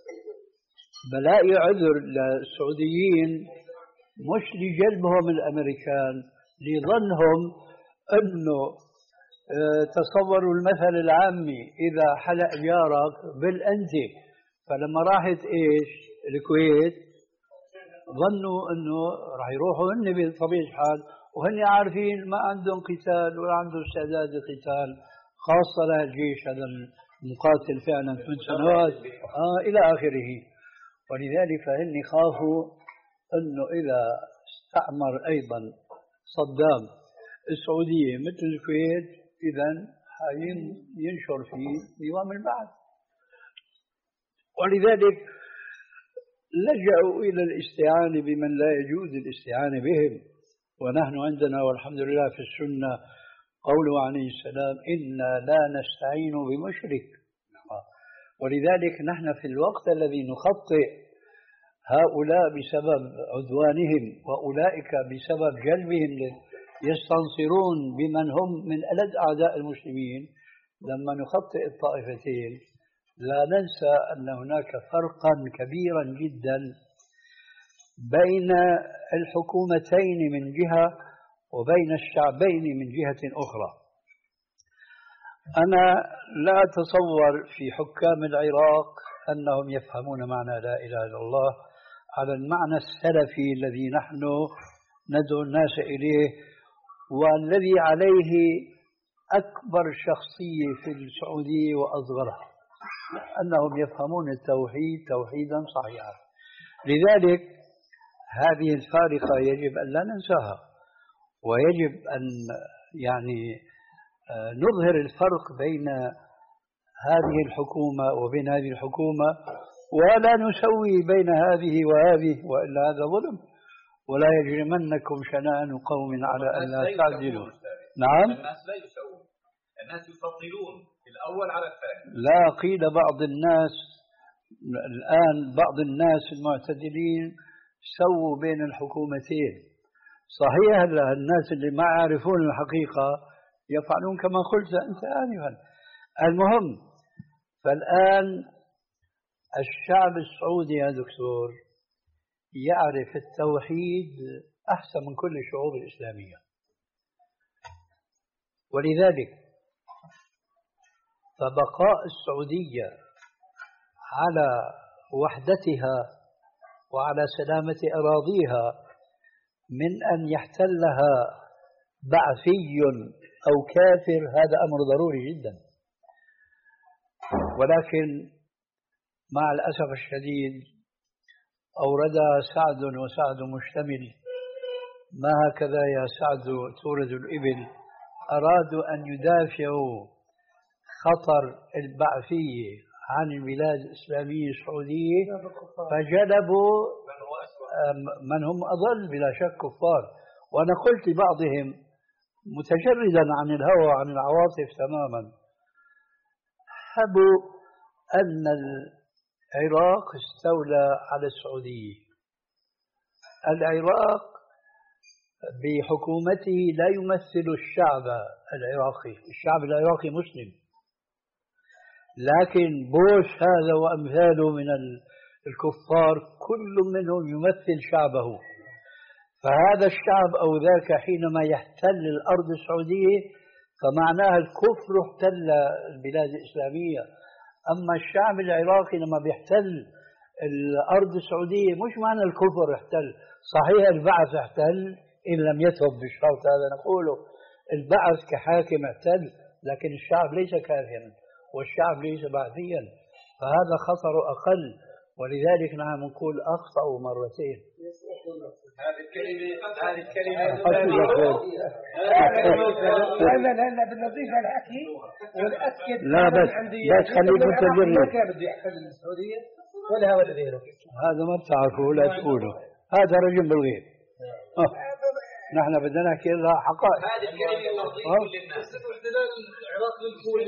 بلاقي عذر للسعوديين مش لجلبهم الأمريكان، لظنهم أنه تصوروا المثل العامي إذا حلق جارك بالأنتي، فلما راحت إيش الكويت ظنوا أنه راح يروحوا هن بطبيعة الحال وهن عارفين ما عندهم قتال ولا عندهم استعداد للقتال، خاصة للجيش هذا المقاتل فعلا من سنوات آه إلى آخره. ولذلك فهن خافوا أنه إذا استعمر أيضا صدام السعودية مثل الكويت إذن ينشر فيه نظام البعث، ولذلك لجأوا إلى الاستعانة بمن لا يجوز الاستعانة بهم. ونحن عندنا والحمد لله في السنة قوله عليه السلام: إنا لا نستعين بمشرك. ولذلك نحن في الوقت الذي نخطئ هؤلاء بسبب عدوانهم وأولئك بسبب جلبهم يستنصرون بمن هم من ألد أعداء المسلمين، لما نخطئ الطائفتين لا ننسى أن هناك فرقا كبيرا جدا بين الحكومتين من جهة وبين الشعبين من جهة أخرى. أنا لا أتصور في حكام العراق أنهم يفهمون معنى لا إله إلا الله على المعنى السلفي الذي نحن ندعو الناس إليه، والذي عليه أكبر شخصية في السعودية وأصغرها، أنهم يفهمون التوحيد توحيدا صحيحا. لذلك هذه الفارقة يجب أن لا ننساها، ويجب أن يعني نظهر الفرق بين هذه الحكومة وبين هذه الحكومة، ولا نسوي بين هذه وهذه، وإلا هذا ظلم. ولا يجرمنكم شنآن قوم على أن لا تعدلوا. نعم، الناس لا يسوون، الناس يفضلون الأول على الثاني. لا، قيل بعض الناس الآن بعض الناس المعتدلين سووا بين الحكومتين. صحيح الناس اللي ما يعرفون الحقيقة يفعلون كما قلت أنت آنفا. المهم، فالآن الشعب السعودي يا دكتور يعرف التوحيد أحسن من كل الشعوب الإسلامية، ولذلك فبقاء السعودية على وحدتها وعلى سلامة أراضيها من أن يحتلها بعثي أو كافر هذا أمر ضروري جدا. ولكن مع الأسف الشديد أوردها سعد وسعد مشتمل، ما هكذا يا سعد تورد الإبل. أرادوا أن يدافعوا خطر البعثية عن البلاد الإسلامية السعودية، فجلبوا من هم أضل بلا شك كفار. وأنا قلت لبعضهم متجردا عن الهوى عن العواطف تماما، حبوا أن العراق استولى على السعودية. العراق بحكومته لا يمثل الشعب العراقي، الشعب العراقي مسلم، لكن بوش هذا وأمثاله من الكفار كل منهم يمثل شعبه. فهذا الشعب أو ذاك حينما يحتل الأرض السعودية فمعناها الكفر احتل البلاد الإسلامية. أما الشعب العراقي لما بيحتل الأرض السعودية مش معنى الكفر احتل، صحيح البعث احتل إن لم يتب بالشرط هذا نقوله، البعث كحاكم احتل، لكن الشعب ليس كافرا والشعب ليس بعثيا، فهذا خطر أقل. ولذلك نحن نقول أخطأوا مرتين. هذه الكلمة هذه الكلمة لا لا لا بنضيف الحكي ونأكد. لا بس بس خليك متجرد. ما كان بده يحتل السعودية ولا ولا غيره. هذا ما بتعرفه ولا تقوله، هذا رجل بالغيب. نحن بدنا نحكي لها حقائق. هذه الكلمة مرضية للناس. احتلال العراق للكويت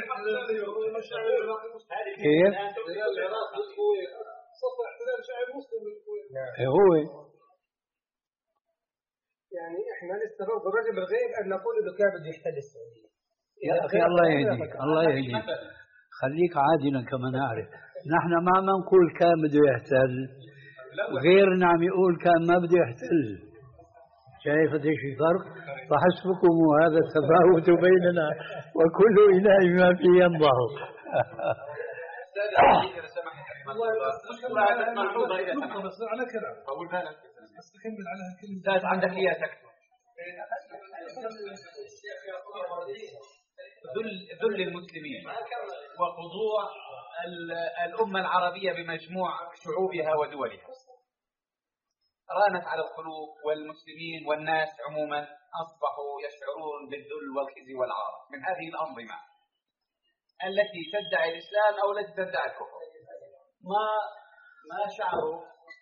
كيف؟ احتلال العراق للكويت صفى احتلال شعب مسلم للكويت. هو يعني احنا لسه برضه رجل الغيب ان نقول انه كان بده يحتل السعودية. يا أخي الله يهديك الله يهديك، خليك عادلا كما نعرف. نحن ما ما نقول كان بده يحتل، غيرنا عم يقول كان ما بده يحتل. شايف ايش الفرق؟ فحسبكم هذا التفاوت بيننا وكل إله ما فيه ينضح. على كلام أقول بالك بس تكمل على هالكلمة. لا عندك إياه تكتب. ذل ذل المسلمين وخضوع الأمة العربية بمجموع شعوبها ودولها رانت على القلوب، والمسلمين والناس عموما أصبحوا يشعرون بالذل والخزي والعار من هذه الأنظمة التي تدعي الإسلام أو التي تدعي الكفر. ما ما شعروا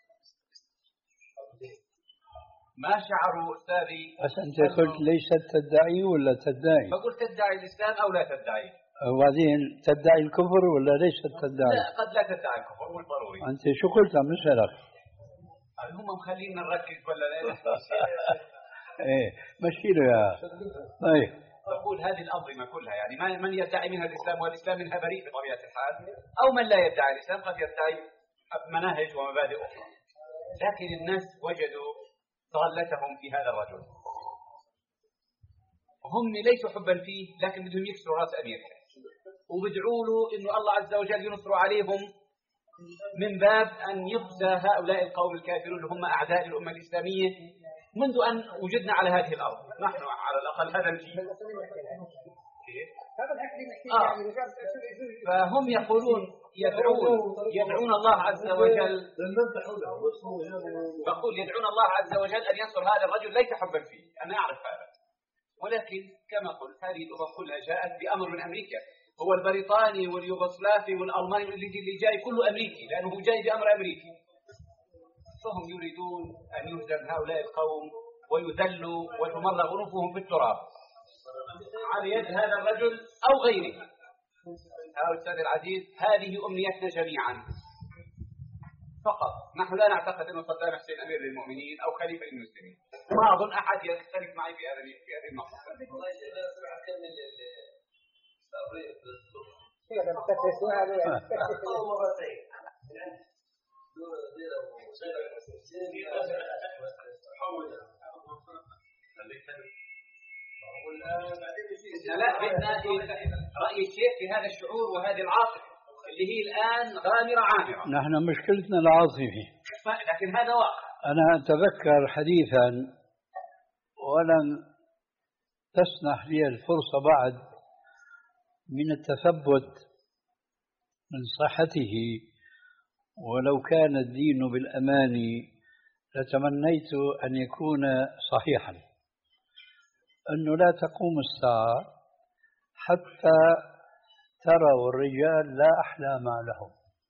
ما شعروا أستاذي. بس أنت قلت ليست تدعي ولا تدعي؟ بقول تدعي الإسلام أو لا تدعي. وبعدين تدعي الكفر ولا ليست تدعي؟ لا قد لا تدعي الكفر مو ضروري. أنت شو قلت عم نسألك؟ هم مخلينا نركز ولا لا؟ ايه مشكلة يا طيب. بقول هذه الأنظمة كلها يعني من يدعي منها الإسلام والإسلام منها بريء بطبيعة الحال، أو من لا يدعي الإسلام قد يدعي مناهج ومبادئ أخرى، لكن الناس وجدوا ضالتهم في هذا الرجل. هم ليسوا حبا فيه لكن بدهم يكسروا راس أميرك وبدعوا له إنه الله عز وجل ينصر عليهم من باب أن يخزى هؤلاء القوم الكافرون اللي هم أعداء الأمة الإسلامية منذ أن وجدنا على هذه الأرض. نحن على الأقل هذا الجيل. آه. فهم يقولون يدعون يدعون الله عز وجل، بقول يدعون الله عز وجل أن ينصر هذا الرجل ليس حبا فيه، أنا أعرف هذا، ولكن كما قلت هذه الأمم كلها جاءت بأمر من أمريكا. هو البريطاني واليوغوسلافي والألماني اللي جاي كله أمريكي لأنه جاي بأمر أمريكي. فهم يريدون أن يهزم هؤلاء القوم ويذلوا وتمرغ أنوفهم في التراب على يد هذا الرجل أو غيره. يا أستاذ العزيز هذه أمنيتنا جميعا فقط. نحن لا نعتقد أن صدام حسين أمير للمؤمنين أو خليفة للمسلمين، ما أظن أحد يختلف معي في هذه في هذه النقطة. الله يسلمك سمعت كم لا بدنا رأي الشيخ في هذا الشعور وهذه العاطفة اللي هي الآن غامرة عامرة. نحن مشكلتنا العاطفة، لكن هذا واقع. أنا أتذكر حديثا ولم تسنح لي الفرصة بعد من التثبت من صحته، ولو كان الدين بالأماني لتمنيت أن يكون صحيحا، أنه لا تقوم الساعة حتى تروا الرجال لا أحلام لهم.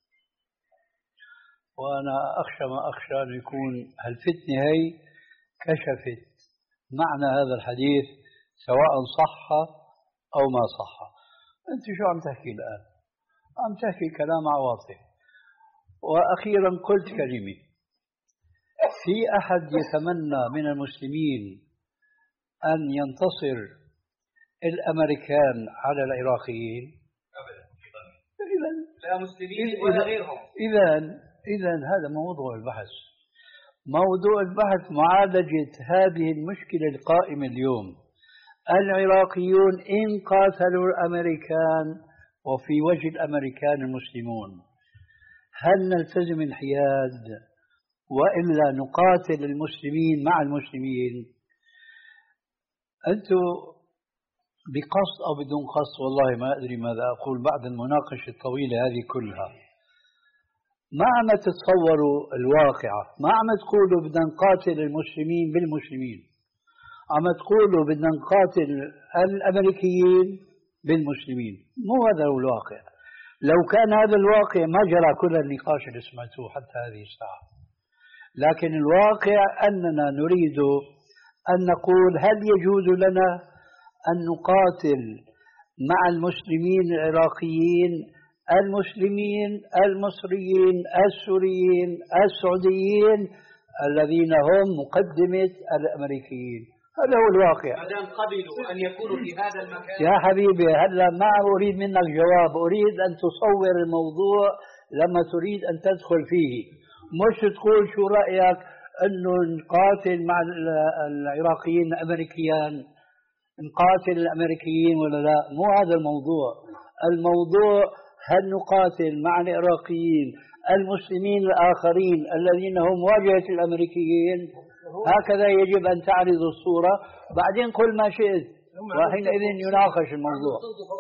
وأنا أخشى ما أخشى أن يكون هالفتنة هي كشفت معنى هذا الحديث سواء صح أو ما صح. أنت شو عم تحكي الآن؟ عم تحكي كلام عواطف. وأخيرا قلت كلمة: في أحد يتمنى من المسلمين أن ينتصر الأمريكان على العراقيين؟ أبدا. لا مسلمين ولا غيرهم. إذا إذا هذا موضوع البحث. موضوع البحث معالجة هذه المشكلة القائمة اليوم. العراقيون إن قاتلوا الأمريكان وفي وجه الأمريكان المسلمون، هل نلتزم الحياد وإلا نقاتل المسلمين مع المسلمين؟ أنتم بقصد أو بدون قصد، والله ما أدري ماذا أقول بعد المناقشة الطويلة هذه كلها، ما عم تتصوروا الواقعة، ما عم تقولوا بدنا نقاتل المسلمين بالمسلمين، عم تقولوا بدنا نقاتل الأمريكيين بالمسلمين. مو هذا هو الواقع. لو كان هذا الواقع ما جرى كل النقاش اللي سمعتوه حتى هذه الساعة. لكن الواقع أننا نريد أن نقول: هل يجوز لنا أن نقاتل مع المسلمين العراقيين، المسلمين المصريين السوريين السعوديين الذين هم مقدمة الأمريكيين؟ هذا هو الواقع. ما دام قبلوا أن يكونوا في هذا المكان. يا حبيبي هلا ما أريد منك جواب، أريد أن تصور الموضوع لما تريد أن تدخل فيه، مش تقول شو رأيك أنه نقاتل مع العراقيين الأمريكيين، نقاتل الأمريكيين ولا لا. مو هذا الموضوع. الموضوع هل نقاتل مع العراقيين المسلمين الآخرين الذين هم واجهة الأمريكيين؟ هكذا يجب أن تعرض الصورة، بعدين قل ما شئت وحينئذ يناقش الموضوع.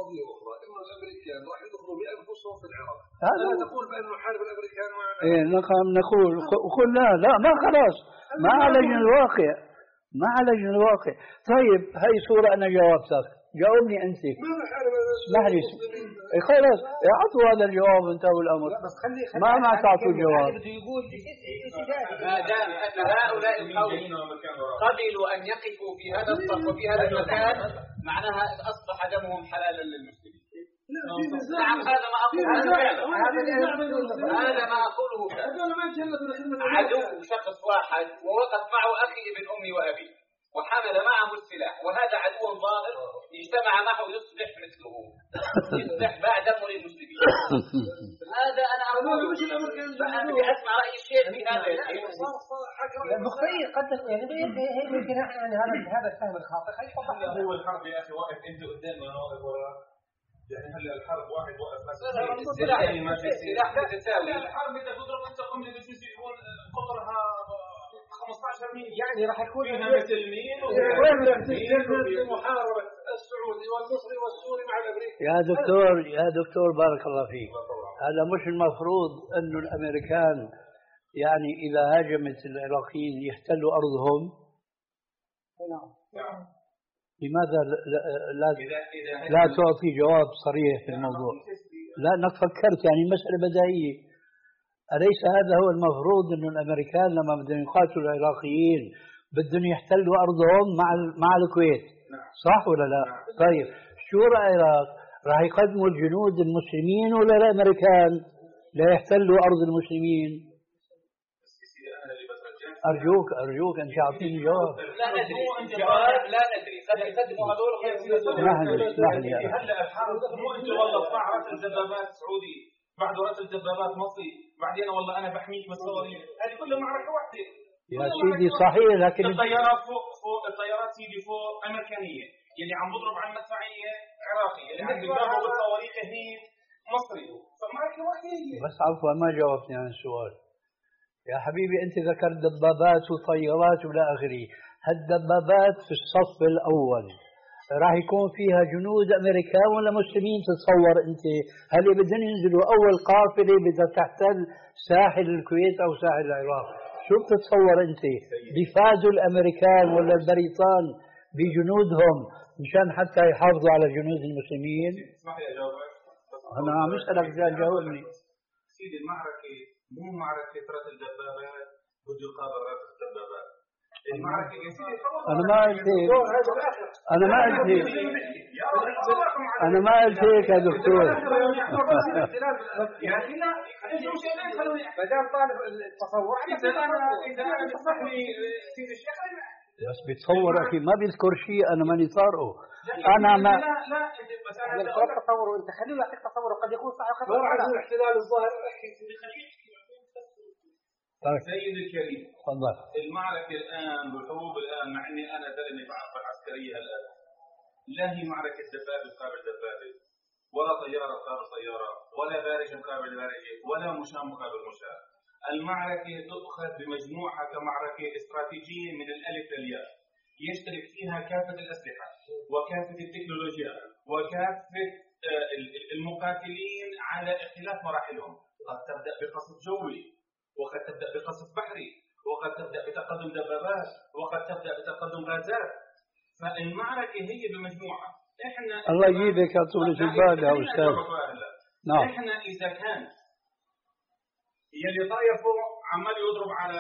هذا تقول بأن نحارب الأمريكان معنا. إيه نقام نقول قل لا لا ما خلاص ما عالجنا الواقع، ما عالجنا الواقع. طيب هاي صورة أنا جاوبتك، جاوبني أنت. ما نحارب. اسمح لي إيه خلاص اعطوا هذا الجواب انتهوا الأمر. بس خلي خلي ما ما تعطوا الجواب. ما دام أن هؤلاء القوم قبلوا أن يقفوا في هذا الصف وفي هذا المكان معناها أصبح دمهم حلالا للمسلمين. نعم هذا ما أقوله هذا ما أقوله عدو شخص واحد ووقف معه أخي ابن أمي وأبي وحمل معه السلاح، وهذا عدو ظاهر اجتمع معه يصبح مثله، يصبح باع دمه للمسلمين. هذا أنا أقول فأنا أسمع رأي الشيخ في هذا الشيء. بخير قد يعني يمكن يعني هذا هذا الفهم الخاطئ. هو الحرب يا أخي واقف أنت قدام وأنا واقف ورا. يعني هلا الحرب واحد واقف مثلا السلاح السلاح متساوي. الحرب إذا تضرب أنت قمة الجيش يكون قطرها خمسة عشر ميل، يعني راح يكون فيها مسلمين ومحاربة السعودي والمصري والسوري مع الأمريكي. يا دكتور يا دكتور بارك الله فيك، هذا مش المفروض أنه الأمريكان يعني إذا هاجمت العراقيين يحتلوا أرضهم؟ لماذا لا, لا, لا تعطي جواب صريح في الموضوع؟ لا أنك فكرت يعني مسألة بديهية. أليس هذا هو المفروض أن الأمريكان لما بدهم يقاتلوا العراقيين بدهم يحتلوا أرضهم مع مع الكويت، صح ولا لا؟ طيب شو رأيك؟ راح يقدموا الجنود المسلمين ولا الأمريكان لا يحتلوا أرض المسلمين؟ أرجوك أرجوك أنت أعطيني جواب. لا ندري جواب لا ندري قد يقدموا هذول خير. اسمح لي اسمح لي هلا الحرب مو أنت والله طلع رأس الدبابات سعودي بعد رأس الدبابات مصري بعدين والله أنا بحميك من الصواريخ هذه كلها معركة واحدة يا سيدي صحيح لكن الطيارات فوق فوق الطيارات سيدي فوق أمريكانية اللي عم بضرب على المدفعية عراقي اللي عم بيضربوا بالصواريخ هي مصري فمعركة واحدة هي. بس عفوا ما جاوبتني عن السؤال يا حبيبي. أنت ذكرت دبابات وطيارات ولا آخره. هالدبابات في الصف الأول راح يكون فيها جنود أمريكان ولا مسلمين؟ تتصور أنت هل بدهم ينزلوا أول قافلة بدها تحتل ساحل الكويت أو ساحل العراق؟ شو بتتصور أنت؟ بيفادوا الأمريكان ولا البريطان بجنودهم مشان حتى يحافظوا على جنود المسلمين؟ اسمح لي أجاوبك. أنا عم أسألك إذا جاوبني. سيدي المعركة مو معركة رأس الدبابات بده يقابل رأس الدبابات. المعركة يا سيدي أنا ما قلت هيك. أنا ما قلت هيك. أنا ما قلت هيك يا دكتور. يعني لا انتم شايفين خلوني ما دام طالب التصور اذا انا اذا انا بسمح لي سيدي الشيخ بس بتصور أخي ما بيذكر شيء أنا ماني طارقه. أنا ما لا لا بس انا بدي اقول تصور وانت خليه يعطيك تصور وقد يكون صح وقد يكون غلط. الاحتلال الظاهر سيدي الكريم تفضل. المعركة الآن والحروب الآن مع إني أنا زلمة بعرف العسكرية الآن لا هي معركة دبابة مقابل دبابة ولا طيارة مقابل طيارة ولا بارجة مقابل بارجة ولا مشاة مقابل مشاة. المعركة تؤخذ بمجموعة كمعركة استراتيجية من الألف للياء يشترك فيها كافة الأسلحة وكافة التكنولوجيا وكافة المقاتلين على اختلاف مراحلهم. قد تبدأ بقصف جوي وقد تبدأ بقصف بحري وقد تبدأ بتقدم دبابات وقد تبدأ بتقدم غازات. فالمعركة هي بمجموعة. احنا الله يجيبك يا طولة البال يا أستاذ. نعم. احنا إذا كان يلي طاير فوق عمال يضرب على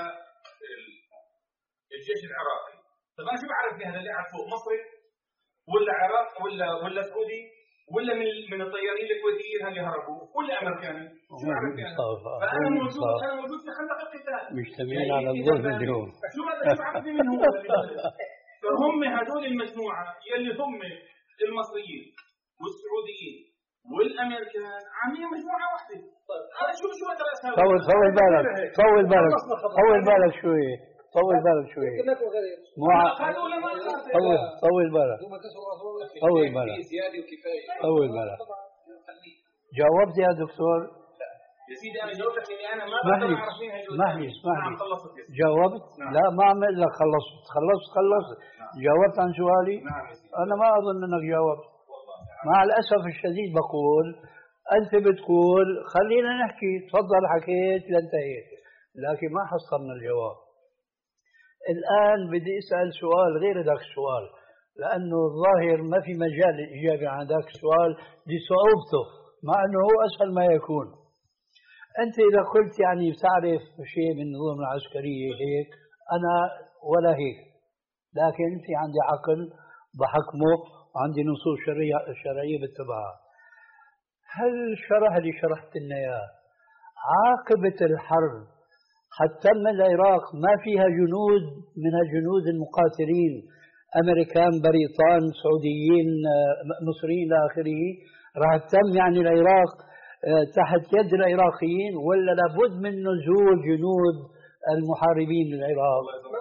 الجيش العراقي، طب أنا شو بعرف هذا اللي قاعد فوق مصري ولا عراق ولا ولا سعودي ولا من من الطيارين الكويتيين اللي هربوا ولا امريكاني؟ شو بعرف يعني؟ فانا موجود انا موجود في خندق القتال مجتمعين على الظلم اليوم. شو هذا شو بعرفني من هو؟ فهم هذول المجموعه يلي هم المصريين والسعوديين والامريكان عاملين مجموعه واحده. طيب انا شو شو اقدر اسوي؟ طول طول بالك طول بالك طول بالك شوي طول بالك شوي مو طول طول بالك طول بالك طول بالك. جاوبت يا دكتور؟ يا سيدي انا جاوبتك اني انا ما بقدر اعرف مين اسمح لي اسمح لي جاوبت؟ لا ما عم اقول لك خلصت خلصت خلصت جاوبت عن سؤالي؟ انا ما اظن انك جاوبت. مع الاسف الشديد بقول انت بتقول خلينا نحكي تفضل حكيت لانتهيت لكن ما حصلنا الجواب. الآن بدي أسأل سؤال غير ذاك السؤال لأنه الظاهر ما في مجال للإجابة عن ذاك السؤال لصعوبته مع أنه هو أسهل ما يكون. أنت إذا قلت يعني بتعرف شيء من النظم العسكرية هيك أنا ولا هيك لكن في عندي عقل بحكمه وعندي نصوص شرعية شرعية بتبعها. هل شرح لي شرحت لنا إياه عاقبة الحرب حتى من العراق ما فيها جنود من الجنود المقاتلين أمريكان بريطان سعوديين مصريين إلى آخره راح تم يعني العراق تحت يد العراقيين ولا لابد من نزول جنود المحاربين للعراق؟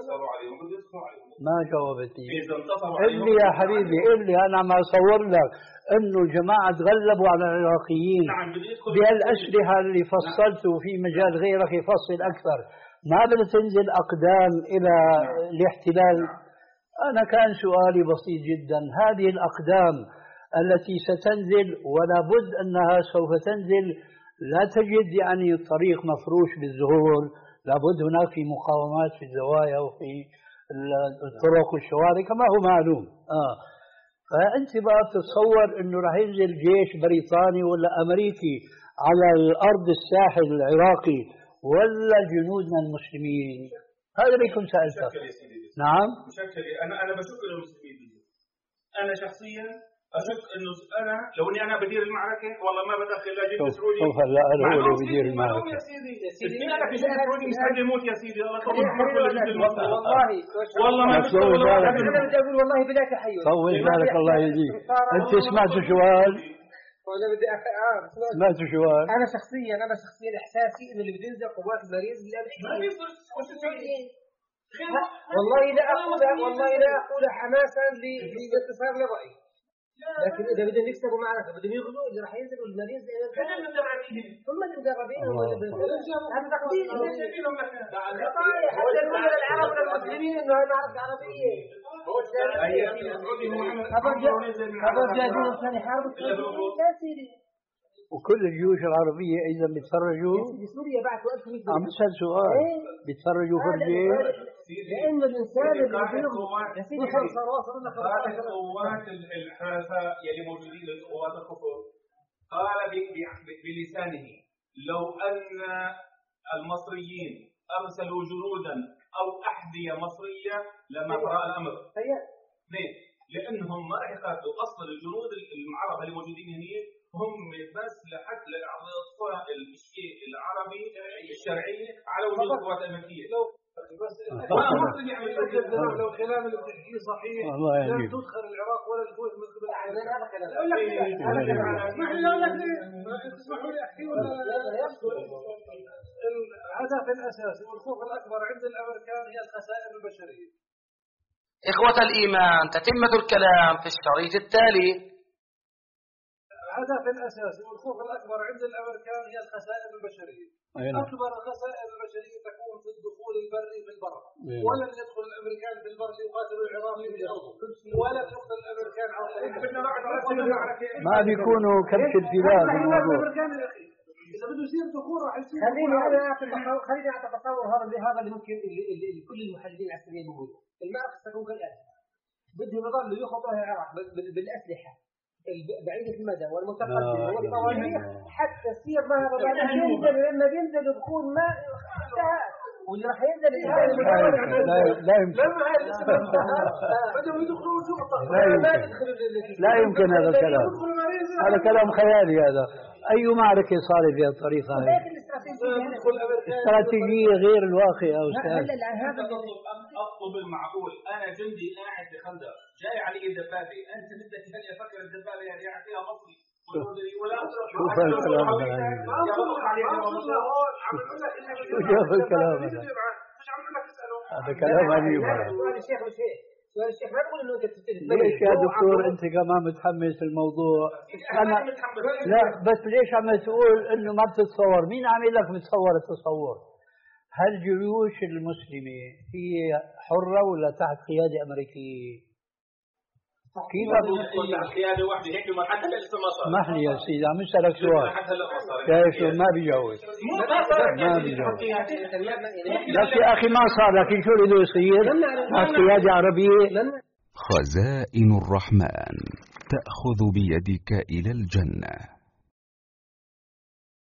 ما جاوبتني. قل لي يا حبيبي قل لي أنا عم أصور لك إنه الجماعة تغلبوا على العراقيين بهالأسلحة اللي فصلته في مجال غيرك يفصل أكثر ما بدها تنزل أقدام إلى الاحتلال. أنا كان سؤالي بسيط جدا هذه الأقدام التي ستنزل ولا بد أنها سوف تنزل لا تجد يعني الطريق مفروش بالزهور لابد هناك في مقاومات في الزوايا وفي الطرق والشوارع كما هو معلوم. آه. فأنت بقى تتصور أنه راح ينزل جيش بريطاني ولا أمريكي على الأرض الساحل العراقي ولا جنودنا المسلمين؟ هذا اللي كنت سألتك. نعم. مشكل. أنا أنا بشكر المسلمين. أنا شخصيا اشك انه انا لو اني انا بدير المعركه والله ما بدخل لا جيش سعودي. شوف هلا انا هو اللي بدير المعركه. يا سيدي يا سيدي انا في جيش سعودي مستعد يموت يا سيدي. الله طول والله والله ما طول بالك. انا بدي اقول والله بلا تحيز. طول بالك الله يهديك. انت سمعت سؤال؟ وانا بدي أخ... اه سمعت سؤال؟ انا شخصيا انا شخصيا احساسي انه اللي بتنزل قوات المريض بالامن والله لا اقول والله لا اقول حماسا لانتصار لرأي، لكن اذا بدهم يكسبوا معركه بدهم يغزوا اللي راح ينزلوا المريض هم المدربين هم المدربين هذا تقدير حتى نقول للعرب والمسلمين انه هي معركه عربيه. خبر جايبين عشان يحاربوا لا سيدي. وكل الجيوش العربيه اذا بيتفرجوا بسوريا بعثوا ألف ومئة عم بسال سؤال بيتفرجوا فرجه لانه الانسان اللي بيقوم يا سيدي صار واصل لنا قائد قوات الحراسه يلي موجودين قوات الكفر قال بلسانه لو ان المصريين ارسلوا جنودا او احذيه مصريه لما طرا الامر. ليه؟ لانهم ما راح يقاتلوا اصلا الجنود العرب اللي موجودين هنا هم بس لحد لاعطاء الشيء العربي الشرعي على وجود القوات الامريكيه. بس لو الكلام اللي بتحكيه صحيح لا تدخل العراق ولا الكويت من قبل هذا كلام. اقول لك اسمح لي اقول لك اسمحوا لي احكي ولا الهدف الاساسي والخوف الاكبر عند الامريكان هي الخسائر البشريه. إخوة الإيمان، تتمة الكلام في الشريط التالي. الهدف الأساسي والخوف الأكبر عند الأمريكان هي الخسائر البشرية. أكبر الخسائر البشرية تكون في الدخول البري في البر. ولن يدخل الأمريكان في البر ليقاتلوا العراق في الأرض. ولن يدخل الأمريكان على الطريق. ما بيكونوا كبش الفيلان بالموضوع. إذا بده يصير دخول راح يصير. خليني أنا أعطي تصور خليني أعطي تصور هذا اللي هذا اللي ممكن اللي, اللي, اللي كل المحللين العسكريين بيقولوا. المعركة ستكون كالآتي. بدهم يضلوا يخطوا العراق بالأسلحة بعيدة المدى والمتقدمة والصواريخ حتى تصير مهبة بعد ينزل لما ينزل بكون ما انتهى واللي راح ينزل لا لا يمكن لما هاي بدهم يدخلوا شرطة لا يمكن هذا الكلام. هذا كلام خيالي. هذا أي معركة صارت بهذه الطريقة هاي استراتيجية غير الواقع يا أستاذ. أطلب المعقول. أنا جندي قاعد في خندق جاي علي الدبابة أنت بدك تخلي أفكر الدبابة يعني يعطيها مصري ولا شوف الكلام هذا شو جاب الكلام هذا هذا كلام عجيب. سؤال الشيخ مش هيك سؤال الشيخ ما بقول إنه أنت ليش يا دكتور أنت كمان متحمس الموضوع؟ أنا لا بس ليش عم تقول إنه ما بتتصور؟ مين عم يقول لك بتصور التصور؟ هل الجيوش المسلمة هي حرة ولا تحت قيادة أمريكية؟ كيف أقول تحت قيادة واحدة هيك ما حتى لسه ما صار. اسمح لي يا سيدي عم اسألك سؤال. شايف ما بيجاوب. ما بيجاوب. بس يا أخي ما صار لكن شو بده يصير؟ تحت قيادة عربية. خزائن الرحمن تأخذ بيدك إلى الجنة.